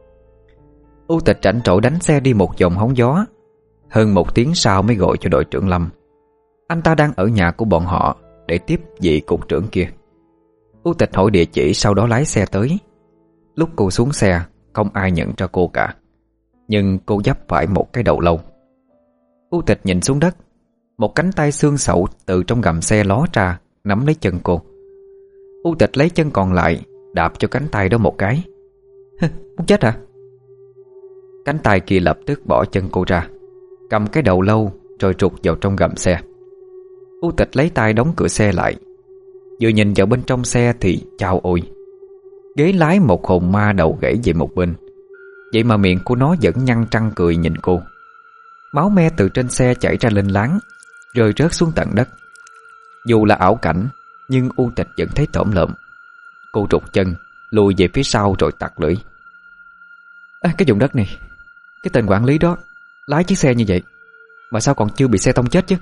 U Tịch rảnh rỗi đánh xe đi một vòng hóng gió. Hơn 1 tiếng sau mới gọi cho đội trưởng Lâm. Anh ta đang ở nhà của bọn họ để tiếp vị cục trưởng kia. U Tịch hỏi địa chỉ, sau đó lái xe tới. Lúc cô xuống xe không ai nhận ra cô cả, nhưng cô vấp phải một cái đầu lâu. U Tịch nhìn xuống đất. Một cánh tay xương sẩu từ trong gầm xe ló ra, nắm lấy chân cô. U Tịch lấy chân còn lại đạp cho cánh tay đó một cái. Muốn chết hả? Cánh tay kia lập tức bỏ chân cô ra, cầm cái đầu lâu rồi trục vào trong gầm xe. U Tịch lấy tay đóng cửa xe lại. Vừa nhìn vào bên trong xe thì chao ôi, ghế lái một hồn ma đầu gãy về một bên. Vậy mà miệng của nó vẫn nhăn răng cười nhìn cô. Máu me từ trên xe chảy ra lên láng, rơi rớt xuống tận đất. Dù là ảo cảnh, nhưng U Tịch vẫn thấy tởm lợm. Cô trục chân lùi về phía sau rồi tặc lưỡi. Cái vùng đất này, cái tên quản lý đó lái chiếc xe như vậy mà sao còn chưa bị xe tông chết chứ?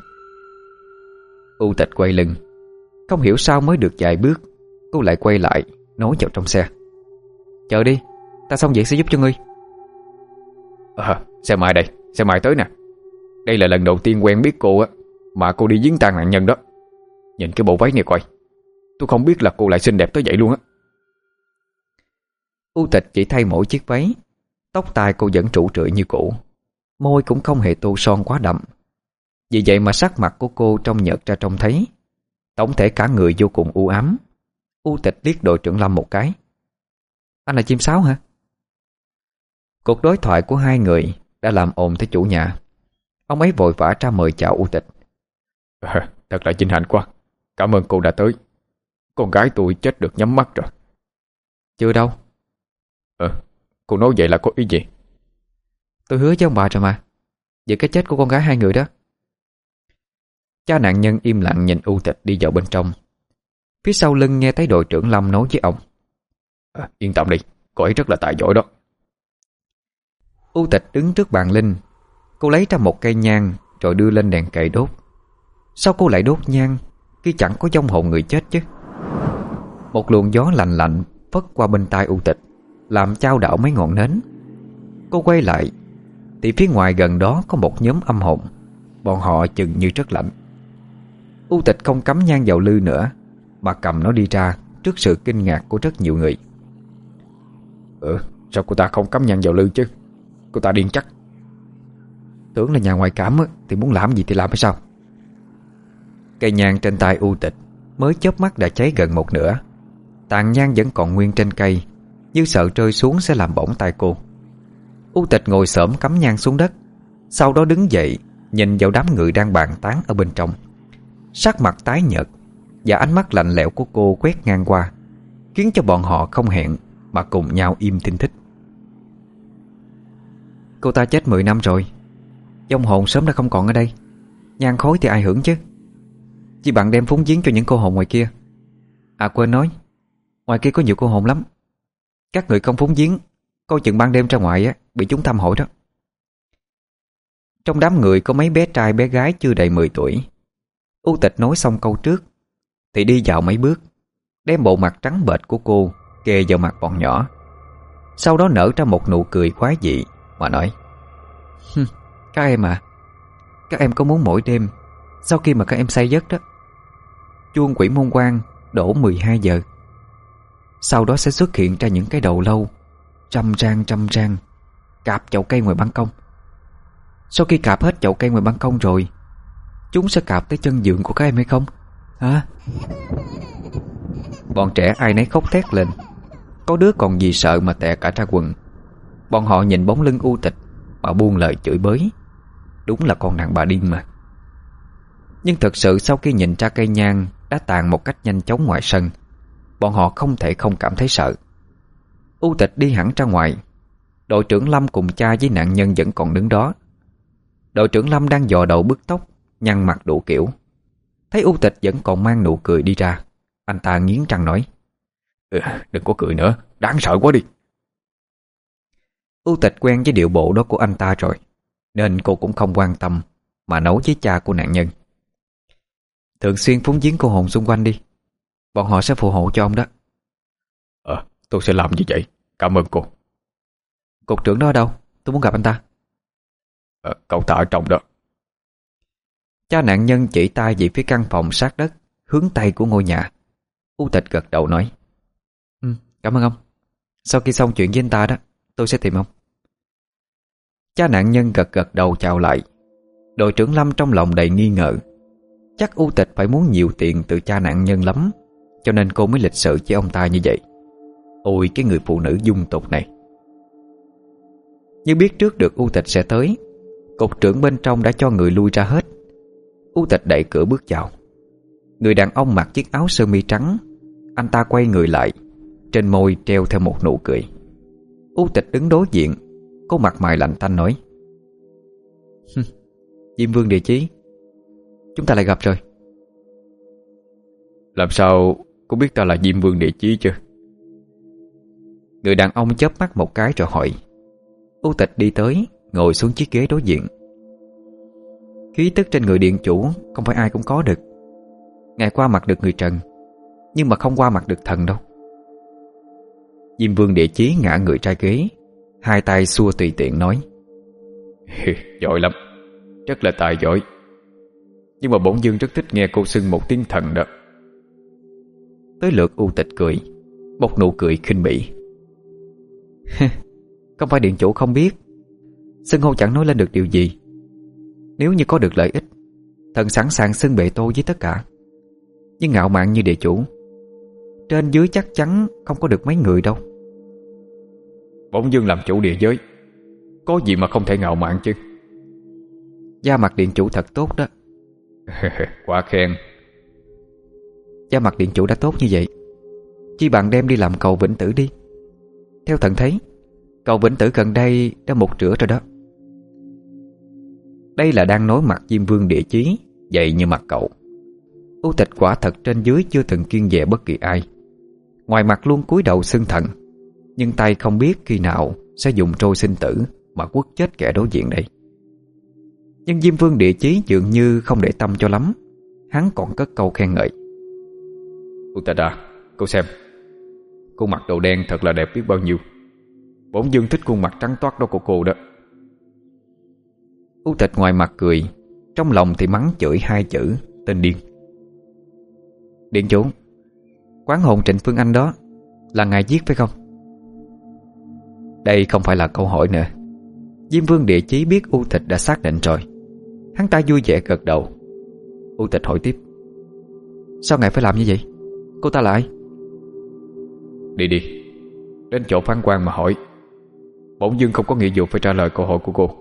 U Tịch quay lưng. Không hiểu sao mới được vài bước, cô lại quay lại nói vào trong xe. Chờ đi, ta xong việc sẽ giúp cho ngươi. Xe mai đây, Sao mai tới nè. Đây là lần đầu tiên quen biết cô á, mà cô đi viếng tang nạn nhân đó. Nhìn cái bộ váy này coi, tôi không biết là cô lại xinh đẹp tới vậy luôn á. U Tịch chỉ thay mỗi chiếc váy. Tóc tai cô vẫn trụ trượi như cũ, môi cũng không hề tô son quá đậm. Vì vậy mà sắc mặt của cô trông nhợt ra trông thấy. Tổng thể cả người vô cùng u ám. U Tịch liếc đội trưởng Lâm một cái. Anh là chim sáo hả? Cuộc đối thoại của hai người đã làm ồn tới chủ nhà. Ông ấy vội vã ra mời chào U Tịch. Thật là vinh hạnh quá. Cảm ơn cô đã tới. Con gái tôi chết được nhắm mắt rồi. Chưa đâu. Cô nói vậy là có ý gì? Tôi hứa với ông bà rồi mà, về cái chết của con gái hai người đó. Cha nạn nhân im lặng nhìn U Tịch đi vào bên trong. Phía sau lưng nghe thấy đội trưởng Lâm nói với ông. Yên tâm đi, cô ấy rất là tài giỏi đó. U Tịch đứng trước bàn linh. Cô lấy ra một cây nhang rồi đưa lên đèn cầy đốt. Sao cô lại đốt nhang khi chẳng có vong hồn người chết chứ? Một luồng gió lạnh lạnh phất qua bên tai U Tịch, làm chao đảo mấy ngọn nến. Cô quay lại thì phía ngoài gần đó có một nhóm âm hồn. Bọn họ chừng như rất lạnh. U Tịch không cắm nhang vào lư nữa, mà cầm nó đi ra trước sự kinh ngạc của rất nhiều người. Sao cô ta không cắm nhang vào lư chứ? Cô ta điên chắc. Tưởng là nhà ngoại cảm thì muốn làm gì thì làm hay sao? Cây nhang trên tay U Tịch mới chớp mắt đã cháy gần một nửa. Tàn nhang vẫn còn nguyên trên cây, như sợ rơi xuống sẽ làm bỏng tay cô. U Tịch ngồi xổm cắm nhang xuống đất, sau đó đứng dậy nhìn vào đám người đang bàn tán ở bên trong. Sắc mặt tái nhợt và ánh mắt lạnh lẽo của cô quét ngang qua, khiến cho bọn họ không hẹn mà cùng nhau im thinh thích. Cô ta chết 10 năm rồi, vong hồn sớm đã không còn ở đây. Nhang khói thì ai hưởng chứ? Chỉ bạn đem phúng viếng cho những cô hồn ngoài kia. À quên nói, ngoài kia có nhiều cô hồn lắm. Các người không phúng viếng, coi chừng ban đêm ra ngoài bị chúng thăm hỏi đó. Trong đám người có mấy bé trai bé gái chưa đầy 10 tuổi. U Tịch nói xong câu trước thì đi vào mấy bước, đem bộ mặt trắng bệch của cô kề vào mặt bọn nhỏ. Sau đó nở ra một nụ cười quái dị mà nói: Các em à, các em có muốn mỗi đêm sau khi mà các em say giấc đó, chuông quỷ môn quan đổ 12 giờ, sau đó sẽ xuất hiện ra những cái đầu lâu trăm rang cạp chậu cây ngoài ban công. Sau khi cạp hết chậu cây ngoài ban công rồi, chúng sẽ cạp tới chân giường của các em hay không? Hả? Bọn trẻ ai nấy khóc thét lên. Có đứa còn vì sợ mà tè cả ra quần. Bọn họ nhìn bóng lưng U Tịch mà buông lời chửi bới. Đúng là con nàng bà điên mà. Nhưng thật sự sau khi nhìn ra cây nhang đã tàn một cách nhanh chóng ngoài sân, bọn họ không thể không cảm thấy sợ. U Tịch đi hẳn ra ngoài. Đội trưởng Lâm cùng cha với nạn nhân vẫn còn đứng đó. Đội trưởng Lâm đang dò đầu bứt tóc, nhăn mặt đủ kiểu. Thấy U Tịch vẫn còn mang nụ cười đi ra, anh ta nghiến răng nói: Đừng có cười nữa, đáng sợ quá đi. U Tịch quen với điệu bộ đó của anh ta rồi, nên cô cũng không quan tâm mà nói với cha của nạn nhân: Thường xuyên phúng viếng cô hồn xung quanh đi, bọn họ sẽ phù hộ cho ông đó. Tôi sẽ làm như vậy, cảm ơn cô. Cục trưởng đó ở đâu? Tôi muốn gặp anh ta. Cậu ta ở trong đó. Cha nạn nhân chỉ tay về phía căn phòng sát đất hướng tây của ngôi nhà. U Tịch gật đầu nói: Cảm ơn ông. Sau khi xong chuyện với anh ta đó, tôi sẽ tìm ông. Cha nạn nhân gật đầu chào lại. Đội trưởng Lâm trong lòng đầy nghi ngờ. Chắc U Tịch phải muốn nhiều tiền từ cha nạn nhân lắm, cho nên cô mới lịch sự với ông ta như vậy. Ôi cái người phụ nữ dung tục này. Như biết trước được U Tịch sẽ tới, cục trưởng bên trong đã cho người lui ra hết. U Tịch đẩy cửa bước vào. Người đàn ông mặc chiếc áo sơ mi trắng. Anh ta quay người lại, trên môi treo theo một nụ cười. U Tịch đứng đối diện. Cô mặt mày lạnh tanh nói: Diêm Vương Địa Chí, chúng ta lại gặp rồi. Làm sao cô biết ta là Diêm Vương Địa Chí chứ? Người đàn ông chớp mắt một cái rồi hỏi. U Tịch đi tới, ngồi xuống chiếc ghế đối diện. Khí tức trên người điện chủ không phải ai cũng có được. Ngài qua mặt được người trần, nhưng mà không qua mặt được thần đâu. Diêm Vương Địa Chí ngã người ra ghế, hai tay xua tùy tiện nói: Giỏi lắm, rất là tài giỏi. Nhưng mà bổn dương rất thích nghe cô xưng một tiếng thần đó. Tới lượt U Tịch cười, một nụ cười khinh bỉ. Không phải điện chủ không biết, xưng hô chẳng nói lên được điều gì. Nếu như có được lợi ích, thần sẵn sàng xưng bệ tô với tất cả. Nhưng ngạo mạn như địa chủ, trên dưới chắc chắn không có được mấy người đâu. Bổn dương làm chủ địa giới, có gì mà không thể ngạo mạn chứ. Da mặt điện chủ thật tốt đó. Quá khen. Da mặt điện chủ đã tốt như vậy, chi bằng đem đi làm cầu Vĩnh Tử đi. Theo thần thấy, cầu Vĩnh Tử gần đây đã một rửa rồi đó. Đây là đang nói mặt Diêm Vương Địa Chí, vậy như mặt cậu. U Tịch quả thật trên dưới chưa từng kiêng dè bất kỳ ai. Ngoài mặt luôn cúi đầu xưng thần, nhưng tay không biết khi nào sẽ dùng trôi sinh tử mà quất chết kẻ đối diện đây. Nhưng Diêm Vương Địa Chí dường như không để tâm cho lắm. Hắn còn cất câu khen ngợi. U Tịch à, cô xem, cô mặc đồ đen thật là đẹp biết bao nhiêu. Bổn dương thích khuôn mặt trắng toát đó của cô đó. U Tịch ngoài mặt cười, trong lòng thì mắng chửi hai chữ tên điên. Điện chủ, quán hồn Trịnh Phương Anh đó là ngài giết phải không? Đây không phải là câu hỏi nữa. Diêm Vương Địa Chí biết U Tịch đã xác định rồi. Hắn ta vui vẻ gật đầu. U Tịch hỏi tiếp. Sao ngài phải làm như vậy? Cô ta là ai? Đi đi, đến chỗ phán quan mà hỏi. Bổn dương không có nghĩa vụ phải trả lời câu hỏi của cô.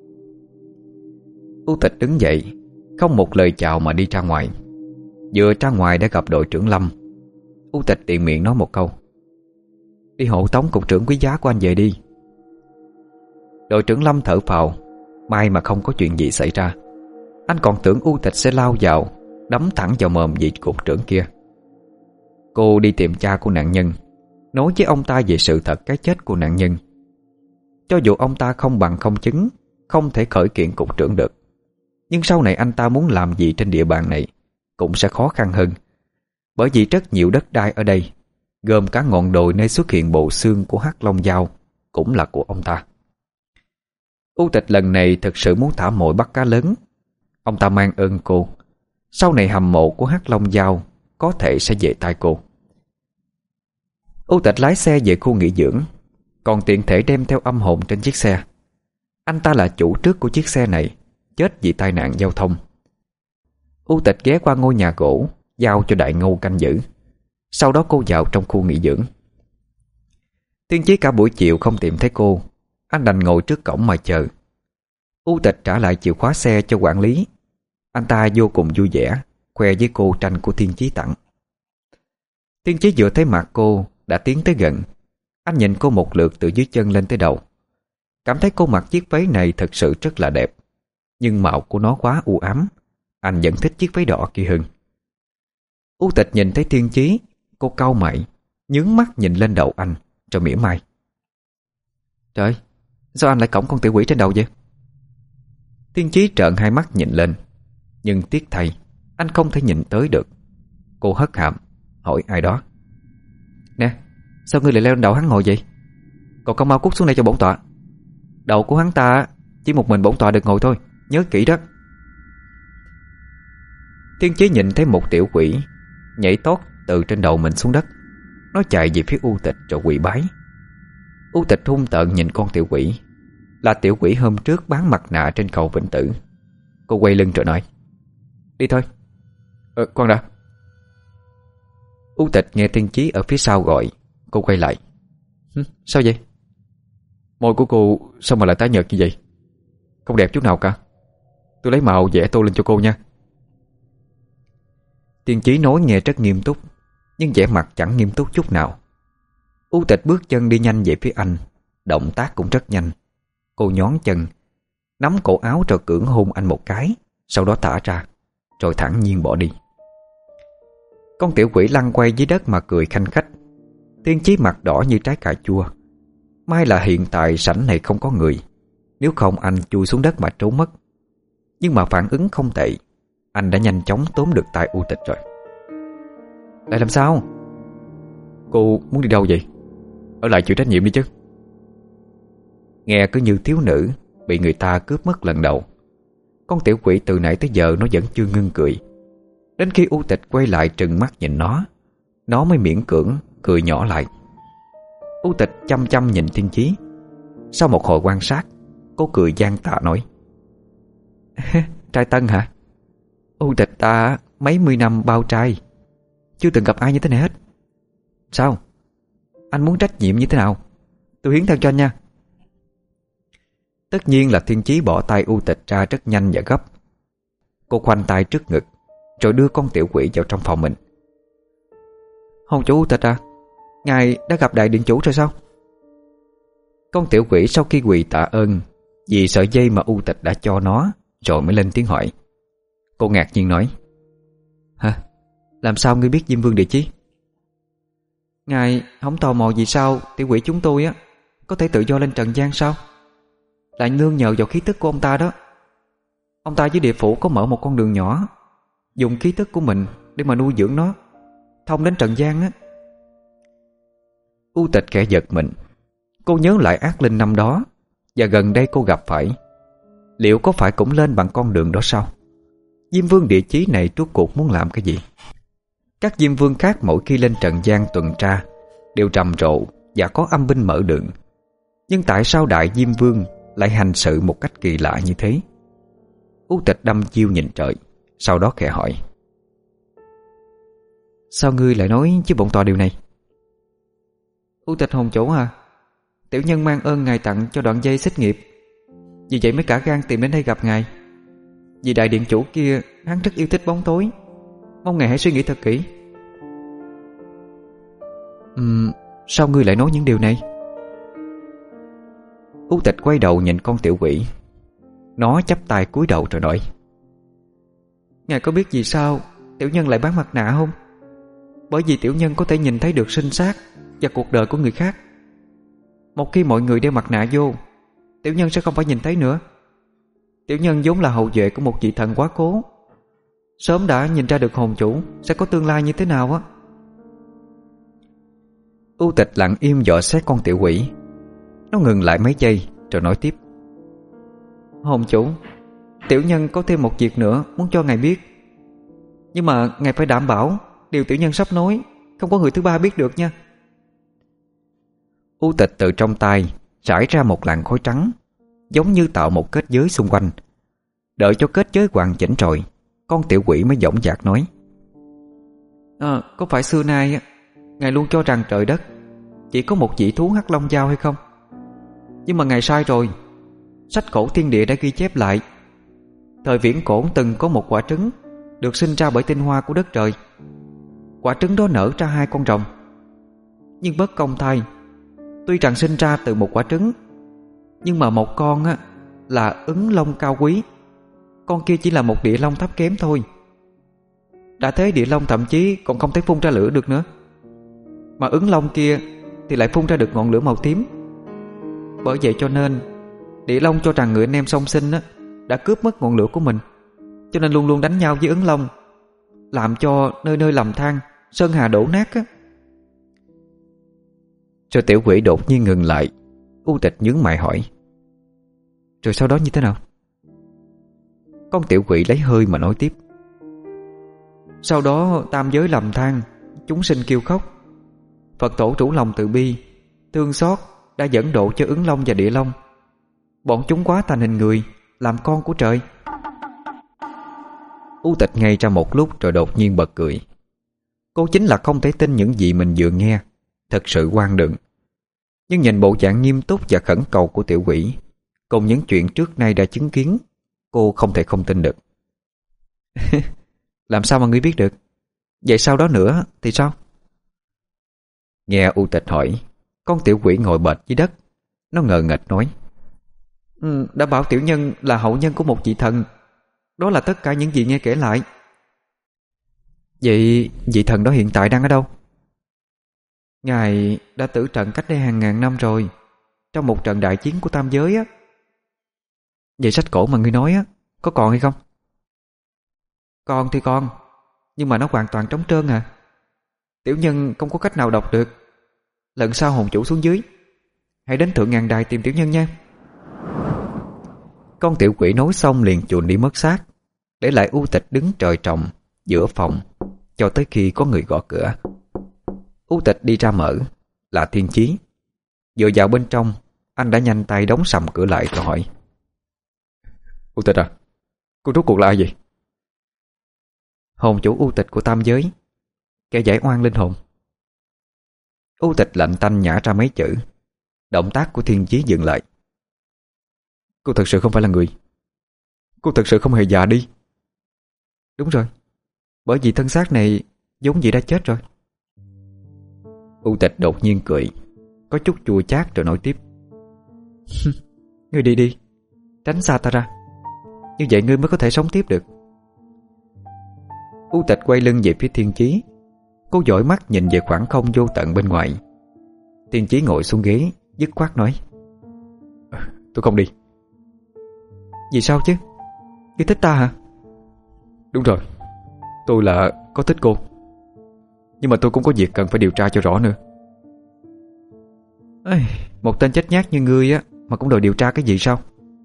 U Tịch đứng dậy, không một lời chào mà đi ra ngoài. Vừa ra ngoài đã gặp đội trưởng Lâm. U Tịch tiện miệng nói một câu. Đi hộ tống cục trưởng quý giá của anh về đi. Đội trưởng Lâm thở phào, may mà không có chuyện gì xảy ra. Anh còn tưởng U Tịch sẽ lao vào, đấm thẳng vào mồm vị cục trưởng kia. Cô đi tìm cha của nạn nhân, nói với ông ta về sự thật cái chết của nạn nhân. Cho dù ông ta không bằng không chứng, không thể khởi kiện cục trưởng được, nhưng sau này anh ta muốn làm gì trên địa bàn này cũng sẽ khó khăn hơn. Bởi vì rất nhiều đất đai ở đây, gồm cả ngọn đồi nơi xuất hiện bộ xương của Hắc Long Dao, cũng là của ông ta. U Tịch lần này thực sự muốn thả mồi bắt cá lớn. Ông ta mang ơn cô. Sau này hầm mộ của Hắc Long Dao có thể sẽ về tay cô. U Tịch lái xe về khu nghỉ dưỡng, còn tiện thể đem theo âm hồn trên chiếc xe. Anh ta là chủ trước của chiếc xe này, chết vì tai nạn giao thông. U Tịch ghé qua ngôi nhà gỗ, giao cho Đại Ngô canh giữ. Sau đó cô vào trong khu nghỉ dưỡng. Tiên Chí cả buổi chiều không tìm thấy cô. Anh đành ngồi trước cổng mà chờ. U Tịch trả lại chìa khóa xe cho quản lý. Anh ta vô cùng vui vẻ, khoe với cô tranh của Tiên Chí tặng. Tiên Chí vừa thấy mặt cô đã tiến tới gần. Anh nhìn cô một lượt từ dưới chân lên tới đầu. Cảm thấy cô mặc chiếc váy này thật sự rất là đẹp, nhưng màu của nó quá u ám. Anh vẫn thích chiếc váy đỏ kia hơn. U Tịch nhìn thấy Tiên Chí, cô cau mày, nhướng mắt nhìn lên đầu anh, rồi mỉa mai. Trời, sao anh lại cõng con tiểu quỷ trên đầu vậy? Tiên Chí trợn hai mắt nhìn lên, nhưng tiếc thay anh không thể nhìn tới được. Cô hất hàm hỏi ai đó. Nè, sao ngươi lại leo lên đầu hắn ngồi vậy? Còn con mau cút xuống đây cho bổn tọa. Đầu của hắn ta chỉ một mình bổn tọa được ngồi thôi, nhớ kỹ đó. Tiên Chí nhìn thấy một tiểu quỷ nhảy tót từ trên đầu mình xuống đất. Nó chạy về phía U Tịch rồi quỳ bái. U Tịch hung tợn nhìn con tiểu quỷ, là tiểu quỷ hôm trước bán mặt nạ trên cầu Vĩnh Tử. Cô quay lưng rồi nói. Đi thôi. Khoan đã. U Tịch nghe Tiên Chí ở phía sau gọi. Cô quay lại. Sao vậy? Môi của cô sao mà lại tái nhợt như vậy? Không đẹp chút nào cả. Tôi lấy màu vẽ tô lên cho cô nha. Tiên Chí nói nghe rất nghiêm túc, nhưng vẻ mặt chẳng nghiêm túc chút nào. U Tịch bước chân đi nhanh về phía anh, động tác cũng rất nhanh. Cô nhón chân, nắm cổ áo rồi cưỡng hôn anh một cái, sau đó thả ra, rồi thản nhiên bỏ đi. Con tiểu quỷ lăn quay dưới đất mà cười khanh khách. Tiên Chí mặt đỏ như trái cà chua. May là hiện tại sảnh này không có người, nếu không anh chui xuống đất mà trốn mất. Nhưng mà phản ứng không tệ, anh đã nhanh chóng tóm được tay U Tịch rồi. Lại làm sao? Cô muốn đi đâu vậy? Ở lại chịu trách nhiệm đi chứ. Nghe cứ như thiếu nữ bị người ta cướp mất lần đầu. Con tiểu quỷ từ nãy tới giờ nó vẫn chưa ngưng cười. Đến khi U Tịch quay lại trừng mắt nhìn nó mới miễn cưỡng cười nhỏ lại. U Tịch chăm chăm nhìn Thiên Chí. Sau một hồi quan sát, cô cười gian tạ nói: Trai tân hả? U Tịch ta mấy mươi năm bao trai, chưa từng gặp ai như thế này hết. Sao? Anh muốn trách nhiệm như thế nào? Tôi hiến thân cho anh nha. Tất nhiên là Thiên Chí bỏ tay U Tịch ra rất nhanh và gấp. Cô khoanh tay trước ngực, rồi đưa con tiểu quỷ vào trong phòng mình. Hồn chủ U Tịch à, ngài đã gặp đại điện chủ rồi sao? Con tiểu quỷ sau khi quỳ tạ ơn vì sợi dây mà U Tịch đã cho nó, rồi mới lên tiếng hỏi. Cô ngạc nhiên nói: Hả? Làm sao ngươi biết Diêm Vương Địa Chí? Ngài không tò mò vì sao tiểu quỷ chúng tôi á có thể tự do lên trần gian sao? Lại nương nhờ vào khí tức của ông ta đó. Ông ta với địa phủ có mở một con đường nhỏ, dùng khí tức của mình để mà nuôi dưỡng nó, thông đến trần gian á. U Tịch khẽ giật mình. Cô nhớ lại ác linh năm đó và gần đây cô gặp phải. Liệu có phải cũng lên bằng con đường đó sao? Diêm Vương Địa Chí này rốt cuộc muốn làm cái gì? Các Diêm Vương khác mỗi khi lên trần gian tuần tra đều trầm rộ và có âm binh mở đường. Nhưng tại sao Đại Diêm Vương lại hành sự một cách kỳ lạ như thế? U Tịch đăm chiêu nhìn trời, sau đó khẽ hỏi: Sao ngươi lại nói với bổn tọa điều này? U Tịch hồn chủ à, tiểu nhân mang ơn ngài tặng cho đoạn dây xích nghiệp, vì vậy mới cả gan tìm đến đây gặp ngài. Vì đại điện chủ kia hắn rất yêu thích bóng tối, mong ngài hãy suy nghĩ thật kỹ. Sao ngươi lại nói những điều này? U Tịch quay đầu nhìn con tiểu quỷ. Nó chắp tay cúi đầu rồi nói: Ngài có biết vì sao tiểu nhân lại bán mặt nạ không? Bởi vì tiểu nhân có thể nhìn thấy được sinh sát và cuộc đời của người khác. Một khi mọi người đeo mặt nạ vô, tiểu nhân sẽ không phải nhìn thấy nữa. Tiểu nhân vốn là hậu vệ của một vị thần quá cố, sớm đã nhìn ra được hồn chủ sẽ có tương lai như thế nào á. U Tịch lặng im dò xét con tiểu quỷ. Nó ngừng lại mấy giây rồi nói tiếp: Hồn chủ, tiểu nhân có thêm một việc nữa muốn cho ngài biết. Nhưng mà ngài phải đảm bảo điều tiểu nhân sắp nói không có người thứ ba biết được nha. U Tịch từ trong tay trải ra một làn khói trắng, giống như tạo một kết giới xung quanh. Đợi cho kết giới hoàn chỉnh rồi, con tiểu quỷ mới dõng dạc nói: Có phải xưa nay ngài luôn cho rằng trời đất chỉ có một vị thú hắc long giao hay không? Nhưng mà ngài sai rồi. Sách cổ thiên địa đã ghi chép lại, thời viễn cổ từng có một quả trứng được sinh ra bởi tinh hoa của đất trời. Quả trứng đó nở ra hai con rồng. Nhưng bất công thay, tuy rằng sinh ra từ một quả trứng, nhưng mà một con là ứng long cao quý, con kia chỉ là một địa long thấp kém thôi. Đã thế địa long thậm chí còn không thể phun ra lửa được nữa, mà ứng long kia thì lại phun ra được ngọn lửa màu tím. Bởi vậy cho nên địa long cho rằng người anh em song sinh đã cướp mất ngọn lửa của mình, cho nên luôn luôn đánh nhau với ứng long, làm cho nơi nơi lầm than, sơn hà đổ nát á. Rồi tiểu quỷ đột nhiên ngừng lại. U Tịch nhướng mày hỏi: Rồi sau đó như thế nào? Con tiểu quỷ lấy hơi mà nói tiếp: Sau đó tam giới lầm than, chúng sinh kêu khóc. Phật tổ trũ lòng từ bi, thương xót đã dẫn độ cho ứng long và địa long. Bọn chúng quá thành hình người, làm con của trời. U Tịch ngây ra một lúc rồi đột nhiên bật cười. Cô chính là không thể tin những gì mình vừa nghe, thật sự hoang đường. Nhưng nhìn bộ dạng nghiêm túc và khẩn cầu của tiểu quỷ, cùng những chuyện trước nay đã chứng kiến, cô không thể không tin được. Làm sao mà ngươi biết được? Vậy sau đó nữa thì sao? Nghe U Tịch hỏi, con tiểu quỷ ngồi bệt dưới đất. Nó ngờ nghệch nói: Đã bảo tiểu nhân là hậu nhân của một vị thần. Đó là tất cả những gì nghe kể lại. Vậy vị thần đó hiện tại đang ở đâu? Ngài đã tử trận cách đây hàng ngàn năm rồi, trong một trận đại chiến của tam giới á. Vậy sách cổ mà ngươi nói á, có còn hay không? Còn thì còn, nhưng mà nó hoàn toàn trống trơn à. Tiểu nhân không có cách nào đọc được. Lần sau hồn chủ xuống dưới, hãy đến Thượng Ngàn Đài tìm tiểu nhân nha. Con tiểu quỷ nói xong liền chuồn đi mất xác, để lại U Tịch đứng trời trồng giữa phòng cho tới khi có người gõ cửa. U Tịch đi ra mở, là Thiên Chí. Vừa vào bên trong, anh đã nhanh tay đóng sầm cửa lại rồi hỏi: U Tịch à, cô rốt cuộc là ai vậy? Hồn chủ U Tịch của tam giới, kẻ giải oan linh hồn. U Tịch lạnh tanh nhả ra mấy chữ. Động tác của Thiên Chí dừng lại. Cô thật sự không phải là người. Cô thật sự không hề già đi. Đúng rồi, bởi vì thân xác này giống gì đã chết rồi. U Tịch đột nhiên cười, có chút chua chát rồi nói tiếp: Ngươi đi đi, tránh xa ta ra. Như vậy ngươi mới có thể sống tiếp được. U Tịch quay lưng về phía Thiên Chí. Cô dõi mắt nhìn về khoảng không vô tận bên ngoài. Thiên Chí ngồi xuống ghế, dứt khoát nói: Tôi không đi. Vì sao chứ? Ngươi thích ta hả? Đúng rồi, tôi là có thích cô, nhưng mà tôi cũng có việc cần phải điều tra cho rõ nữa. Ê, một tên chết nhát như ngươi á mà cũng đòi điều tra cái gì sao?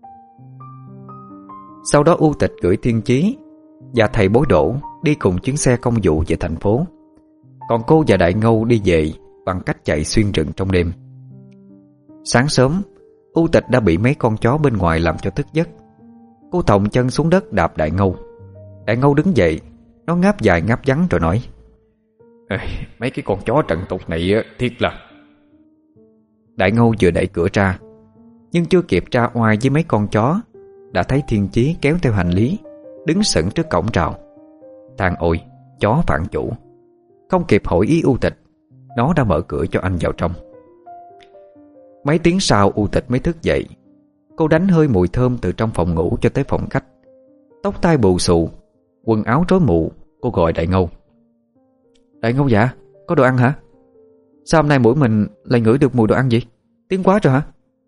Sau đó U Tịch gửi Thiên Chí và thầy bói Đỗ đi cùng chuyến xe công vụ về thành phố. Còn cô và Đại Ngâu đi về bằng cách chạy xuyên rừng trong đêm. Sáng sớm, U Tịch đã bị mấy con chó bên ngoài làm cho thức giấc. Cô thòng chân xuống đất đạp Đại Ngâu. Đại Ngâu đứng dậy, nó ngáp dài ngáp vắn rồi nói: Mấy cái con chó trần tục này thiệt là... Đại Ngâu vừa đẩy cửa ra, nhưng chưa kịp ra oai với mấy con chó, đã thấy Thiên Chí kéo theo hành lý, đứng sững trước cổng rào. Than ôi, chó phản chủ. Không kịp hỏi ý U Tịch, nó đã mở cửa cho anh vào trong. Mấy tiếng sau U Tịch mới thức dậy. Cô đánh hơi mùi thơm từ trong phòng ngủ cho tới phòng khách. Tóc tai bù xù, quần áo rối mù. Cô gọi Đại Ngâu: Đại Ngâu dạ, có đồ ăn hả? Sao hôm nay mũi mình lại ngửi được mùi đồ ăn gì? Tiếng quá rồi hả?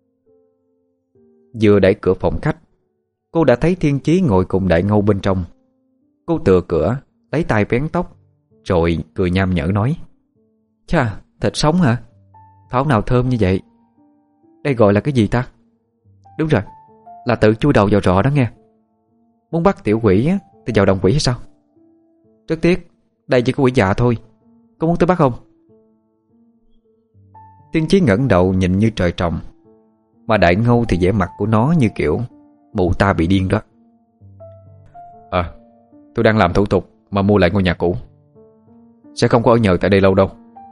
Vừa đẩy cửa phòng khách, cô đã thấy Thiên Chí ngồi cùng Đại Ngâu bên trong. Cô tựa cửa, lấy tay vén tóc, rồi cười nham nhở nói: Chà, thịt sống hả? Thảo nào thơm như vậy. Đây gọi là cái gì ta? Đúng rồi, là tự chui đầu vào rọ đó nghe. Muốn bắt tiểu quỷ á, thì vào đồng quỷ hay sao? Rất tiếc, đây chỉ có quỷ già thôi. Có muốn tôi bắt không? Thiên Chí ngẩng đầu nhìn như trời trồng, mà Đại Ngâu thì vẻ mặt của nó như kiểu mụ ta bị điên đó. Tôi đang làm thủ tục mà mua lại ngôi nhà cũ, sẽ không có ở nhờ tại đây lâu đâu.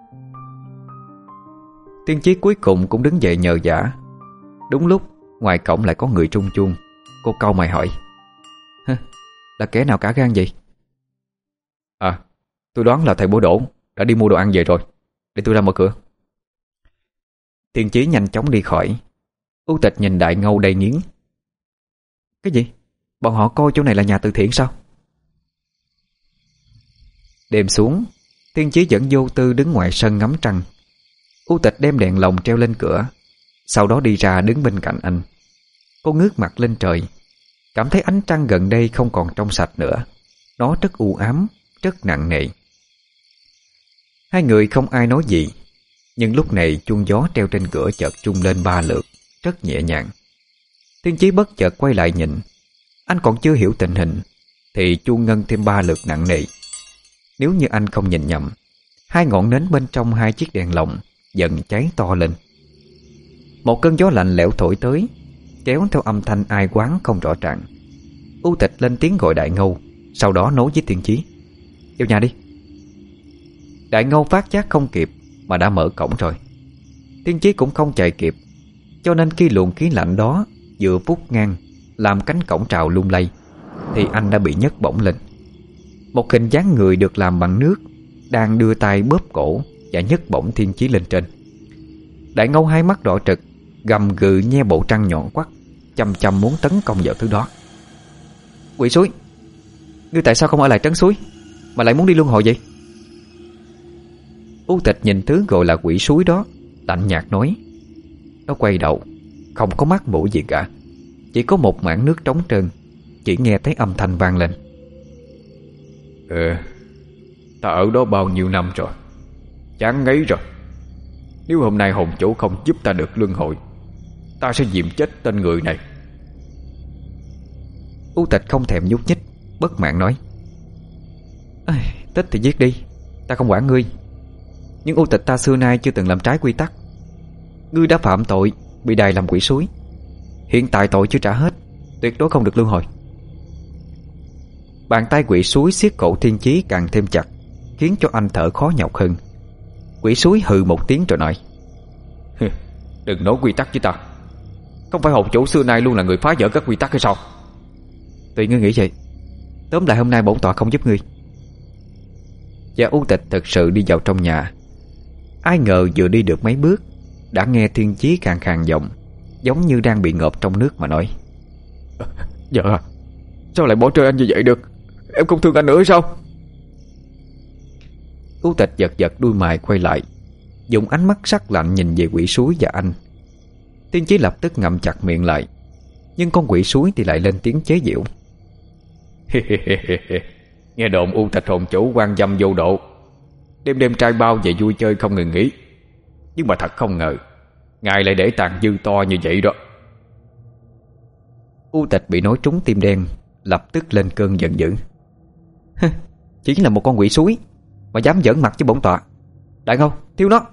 Thiên Chí cuối cùng cũng đứng dậy nhờ vả. Đúng lúc ngoài cổng lại có người trung chuông. Cô cau mày hỏi: Là kẻ nào cả gan vậy? Tôi đoán là thầy bói Đỗ đã đi mua đồ ăn về rồi. Để tôi ra mở cửa. Thiên Chí nhanh chóng đi khỏi. U Tịch nhìn Đại Ngâu đầy nghiến. Cái gì? Bọn họ coi chỗ này là nhà từ thiện sao? Đêm xuống, Thiên Chí vẫn vô tư đứng ngoài sân ngắm trăng. U Tịch đem đèn lồng treo lên cửa, sau đó đi ra đứng bên cạnh anh. Cô ngước mặt lên trời, cảm thấy ánh trăng gần đây không còn trong sạch nữa. Nó rất u ám, rất nặng nề. Hai người không ai nói gì, nhưng lúc này chuông gió treo trên cửa chợt rung lên 3 lượt, rất nhẹ nhàng. Thiên Chí bất chợt quay lại nhìn. Anh còn chưa hiểu tình hình thì chuông ngân thêm 3 lượt nặng nề. Nếu như anh không nhìn nhầm, 2 ngọn nến bên trong 2 chiếc đèn lồng dần cháy to lên. Một cơn gió lạnh lẽo thổi tới, kéo theo âm thanh ai oán không rõ ràng. U Tịch lên tiếng gọi Đại Ngâu, sau đó nói với Thiên Chí: Vào nhà đi. Đại Ngâu phát giác không kịp mà đã mở cổng rồi. Thiên Chí cũng không chạy kịp, cho nên khi luồng khí lạnh đó vừa vút ngang làm cánh cổng trào lung lay, thì anh đã bị nhấc bổng lên. Một hình dáng người được làm bằng nước đang đưa tay bóp cổ và nhấc bổng Thiên Chí lên trên. Đại Ngâu hai mắt đỏ trực, gầm gừ nhe bộ trăng nhọn quắt, chăm chăm muốn tấn công vào thứ đó. Quỷ suối, ngươi tại sao không ở lại trấn suối mà lại muốn đi luân hồi vậy? U Tịch nhìn thứ gọi là quỷ suối đó, lạnh nhạt nói. Nó quay đầu, không có mắt mũi gì cả, chỉ có một mảng nước trống trơn. Chỉ nghe thấy âm thanh vang lên: Ta ở đó bao nhiêu năm rồi, chán ngấy rồi. Nếu hôm nay hồn chủ không giúp ta được luân hồi, ta sẽ diệm chết tên người này. U Tịch không thèm nhúc nhích, bất mãn nói: Thích thì giết đi, ta không quản ngươi. Nhưng U Tịch ta xưa nay chưa từng làm trái quy tắc. Ngươi đã phạm tội, bị đày làm quỷ suối. Hiện tại tội chưa trả hết, tuyệt đối không được luân hồi. Bàn tay quỷ suối siết cổ Thiên Chí càng thêm chặt, khiến cho anh thở khó nhọc hơn. Quỷ suối hừ một tiếng rồi nói: Đừng nói quy tắc với ta. Không phải hồn chủ xưa nay luôn là người phá vỡ các quy tắc hay sao? Tùy ngươi nghĩ vậy. Tóm lại hôm nay bổn tọa không giúp ngươi. Và U Tịch thực sự đi vào trong nhà. Ai ngờ vừa đi được mấy bước, đã nghe Thiên Chí khàn khàn giọng, giống như đang bị ngợp trong nước mà nói: Dạ, sao lại bỏ rơi anh như vậy được? Em không thương anh nữa sao? U Tịch giật giật đuôi mày quay lại, dùng ánh mắt sắc lạnh nhìn về quỷ suối và anh. Thiên Chí lập tức ngậm chặt miệng lại, nhưng con quỷ suối thì lại lên tiếng chế giễu: Nghe đồn U Tịch hồn chủ quan dâm vô độ, đêm đêm trai bao về vui chơi không ngừng nghỉ. Nhưng mà thật không ngờ ngài lại để tàn dư to như vậy đó. U Tịch bị nói trúng tim đen, lập tức lên cơn giận dữ: Chỉ là một con quỷ suối mà dám giỡn mặt với bổn tọa. Đại Ngâu, thiêu nó!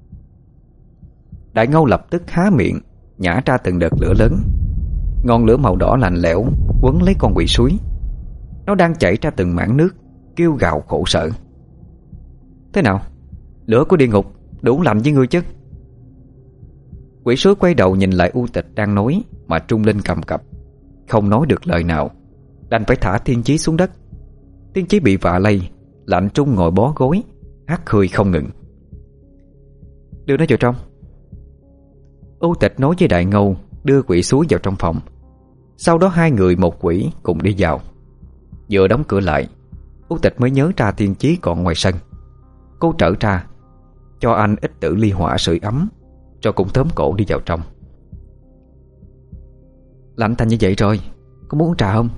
Đại Ngâu lập tức há miệng, nhả ra từng đợt lửa lớn. Ngọn lửa màu đỏ lạnh lẽo quấn lấy con quỷ suối. Nó đang chảy ra từng mảng nước, kêu gào khổ sở. Thế nào? Lửa của địa ngục đủ lạnh với ngươi chứ? Quỷ suối quay đầu nhìn lại U Tịch đang nói mà trung lên cầm cập, không nói được lời nào, đành phải thả Thiên Chí xuống đất. Thiên Chí bị vạ lây, lạnh trung ngồi bó gối, hắt hơi không ngừng. Đưa nó vào trong. U Tịch nói với Đại Ngâu đưa quỷ suối vào trong phòng. Sau đó hai người một quỷ cùng đi vào. Vừa đóng cửa lại, U Tịch mới nhớ ra Thiên Chí còn ngoài sân. Cô trở ra, cho anh ít tử ly hỏa sưởi ấm, cho cũng tóm cổ đi vào trong. Lạnh thành như vậy rồi, có muốn uống trà không?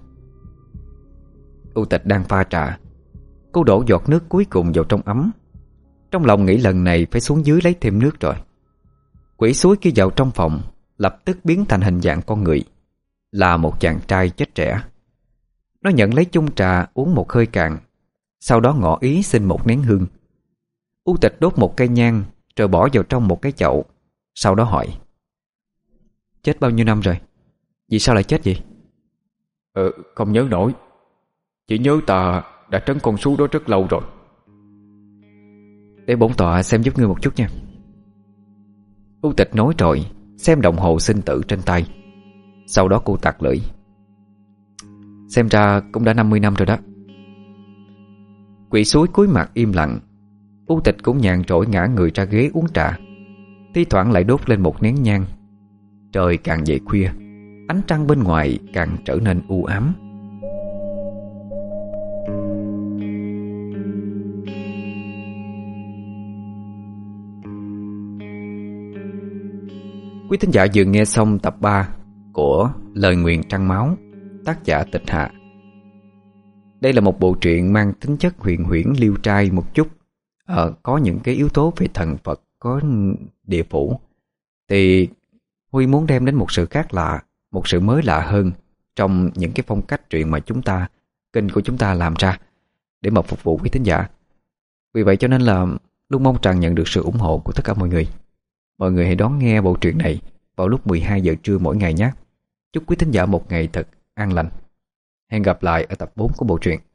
U Tịch đang pha trà. Cô đổ giọt nước cuối cùng vào trong ấm. Trong lòng nghĩ lần này phải xuống dưới lấy thêm nước rồi. Quỷ suối kia vào trong phòng, lập tức biến thành hình dạng con người, là một chàng trai chết trẻ. Nó nhận lấy chung trà uống một hơi cạn, sau đó ngỏ ý xin một nén hương. U Tịch đốt một cây nhang rồi bỏ vào trong một cái chậu. Sau đó hỏi: Chết bao nhiêu năm rồi? Vì sao lại chết vậy? Không nhớ nổi. Chỉ nhớ ta đã trấn con sú đó rất lâu rồi. Để bổn tọa xem giúp ngươi một chút nha. U Tịch nói rồi xem đồng hồ sinh tử trên tay. Sau đó cô tặc lưỡi: Xem ra cũng đã 50 năm rồi đó. Quỷ suối cúi mặt im lặng. U Tịch cũng nhàn rỗi ngã người ra ghế uống trà, thi thoảng lại đốt lên một nén nhang. Trời càng về khuya, ánh trăng bên ngoài càng trở nên u ám. Quý thính giả vừa nghe xong tập 3 của Lời Nguyền Trăng Máu, tác giả Tịch Hạ. Đây là một bộ truyện mang tính chất huyền huyễn liêu trai một chút, có những cái yếu tố về thần Phật, có địa phủ. Thì Huy muốn đem đến một sự khác lạ, một sự mới lạ hơn trong những cái phong cách truyện mà kênh của chúng ta làm ra để mà phục vụ quý thính giả. Vì vậy cho nên là luôn mong rằng nhận được sự ủng hộ của tất cả mọi người. Mọi người hãy đón nghe bộ truyện này vào lúc 12 giờ trưa mỗi ngày nhé. Chúc quý thính giả một ngày thật an lành. Hẹn gặp lại ở tập 4 của bộ truyện.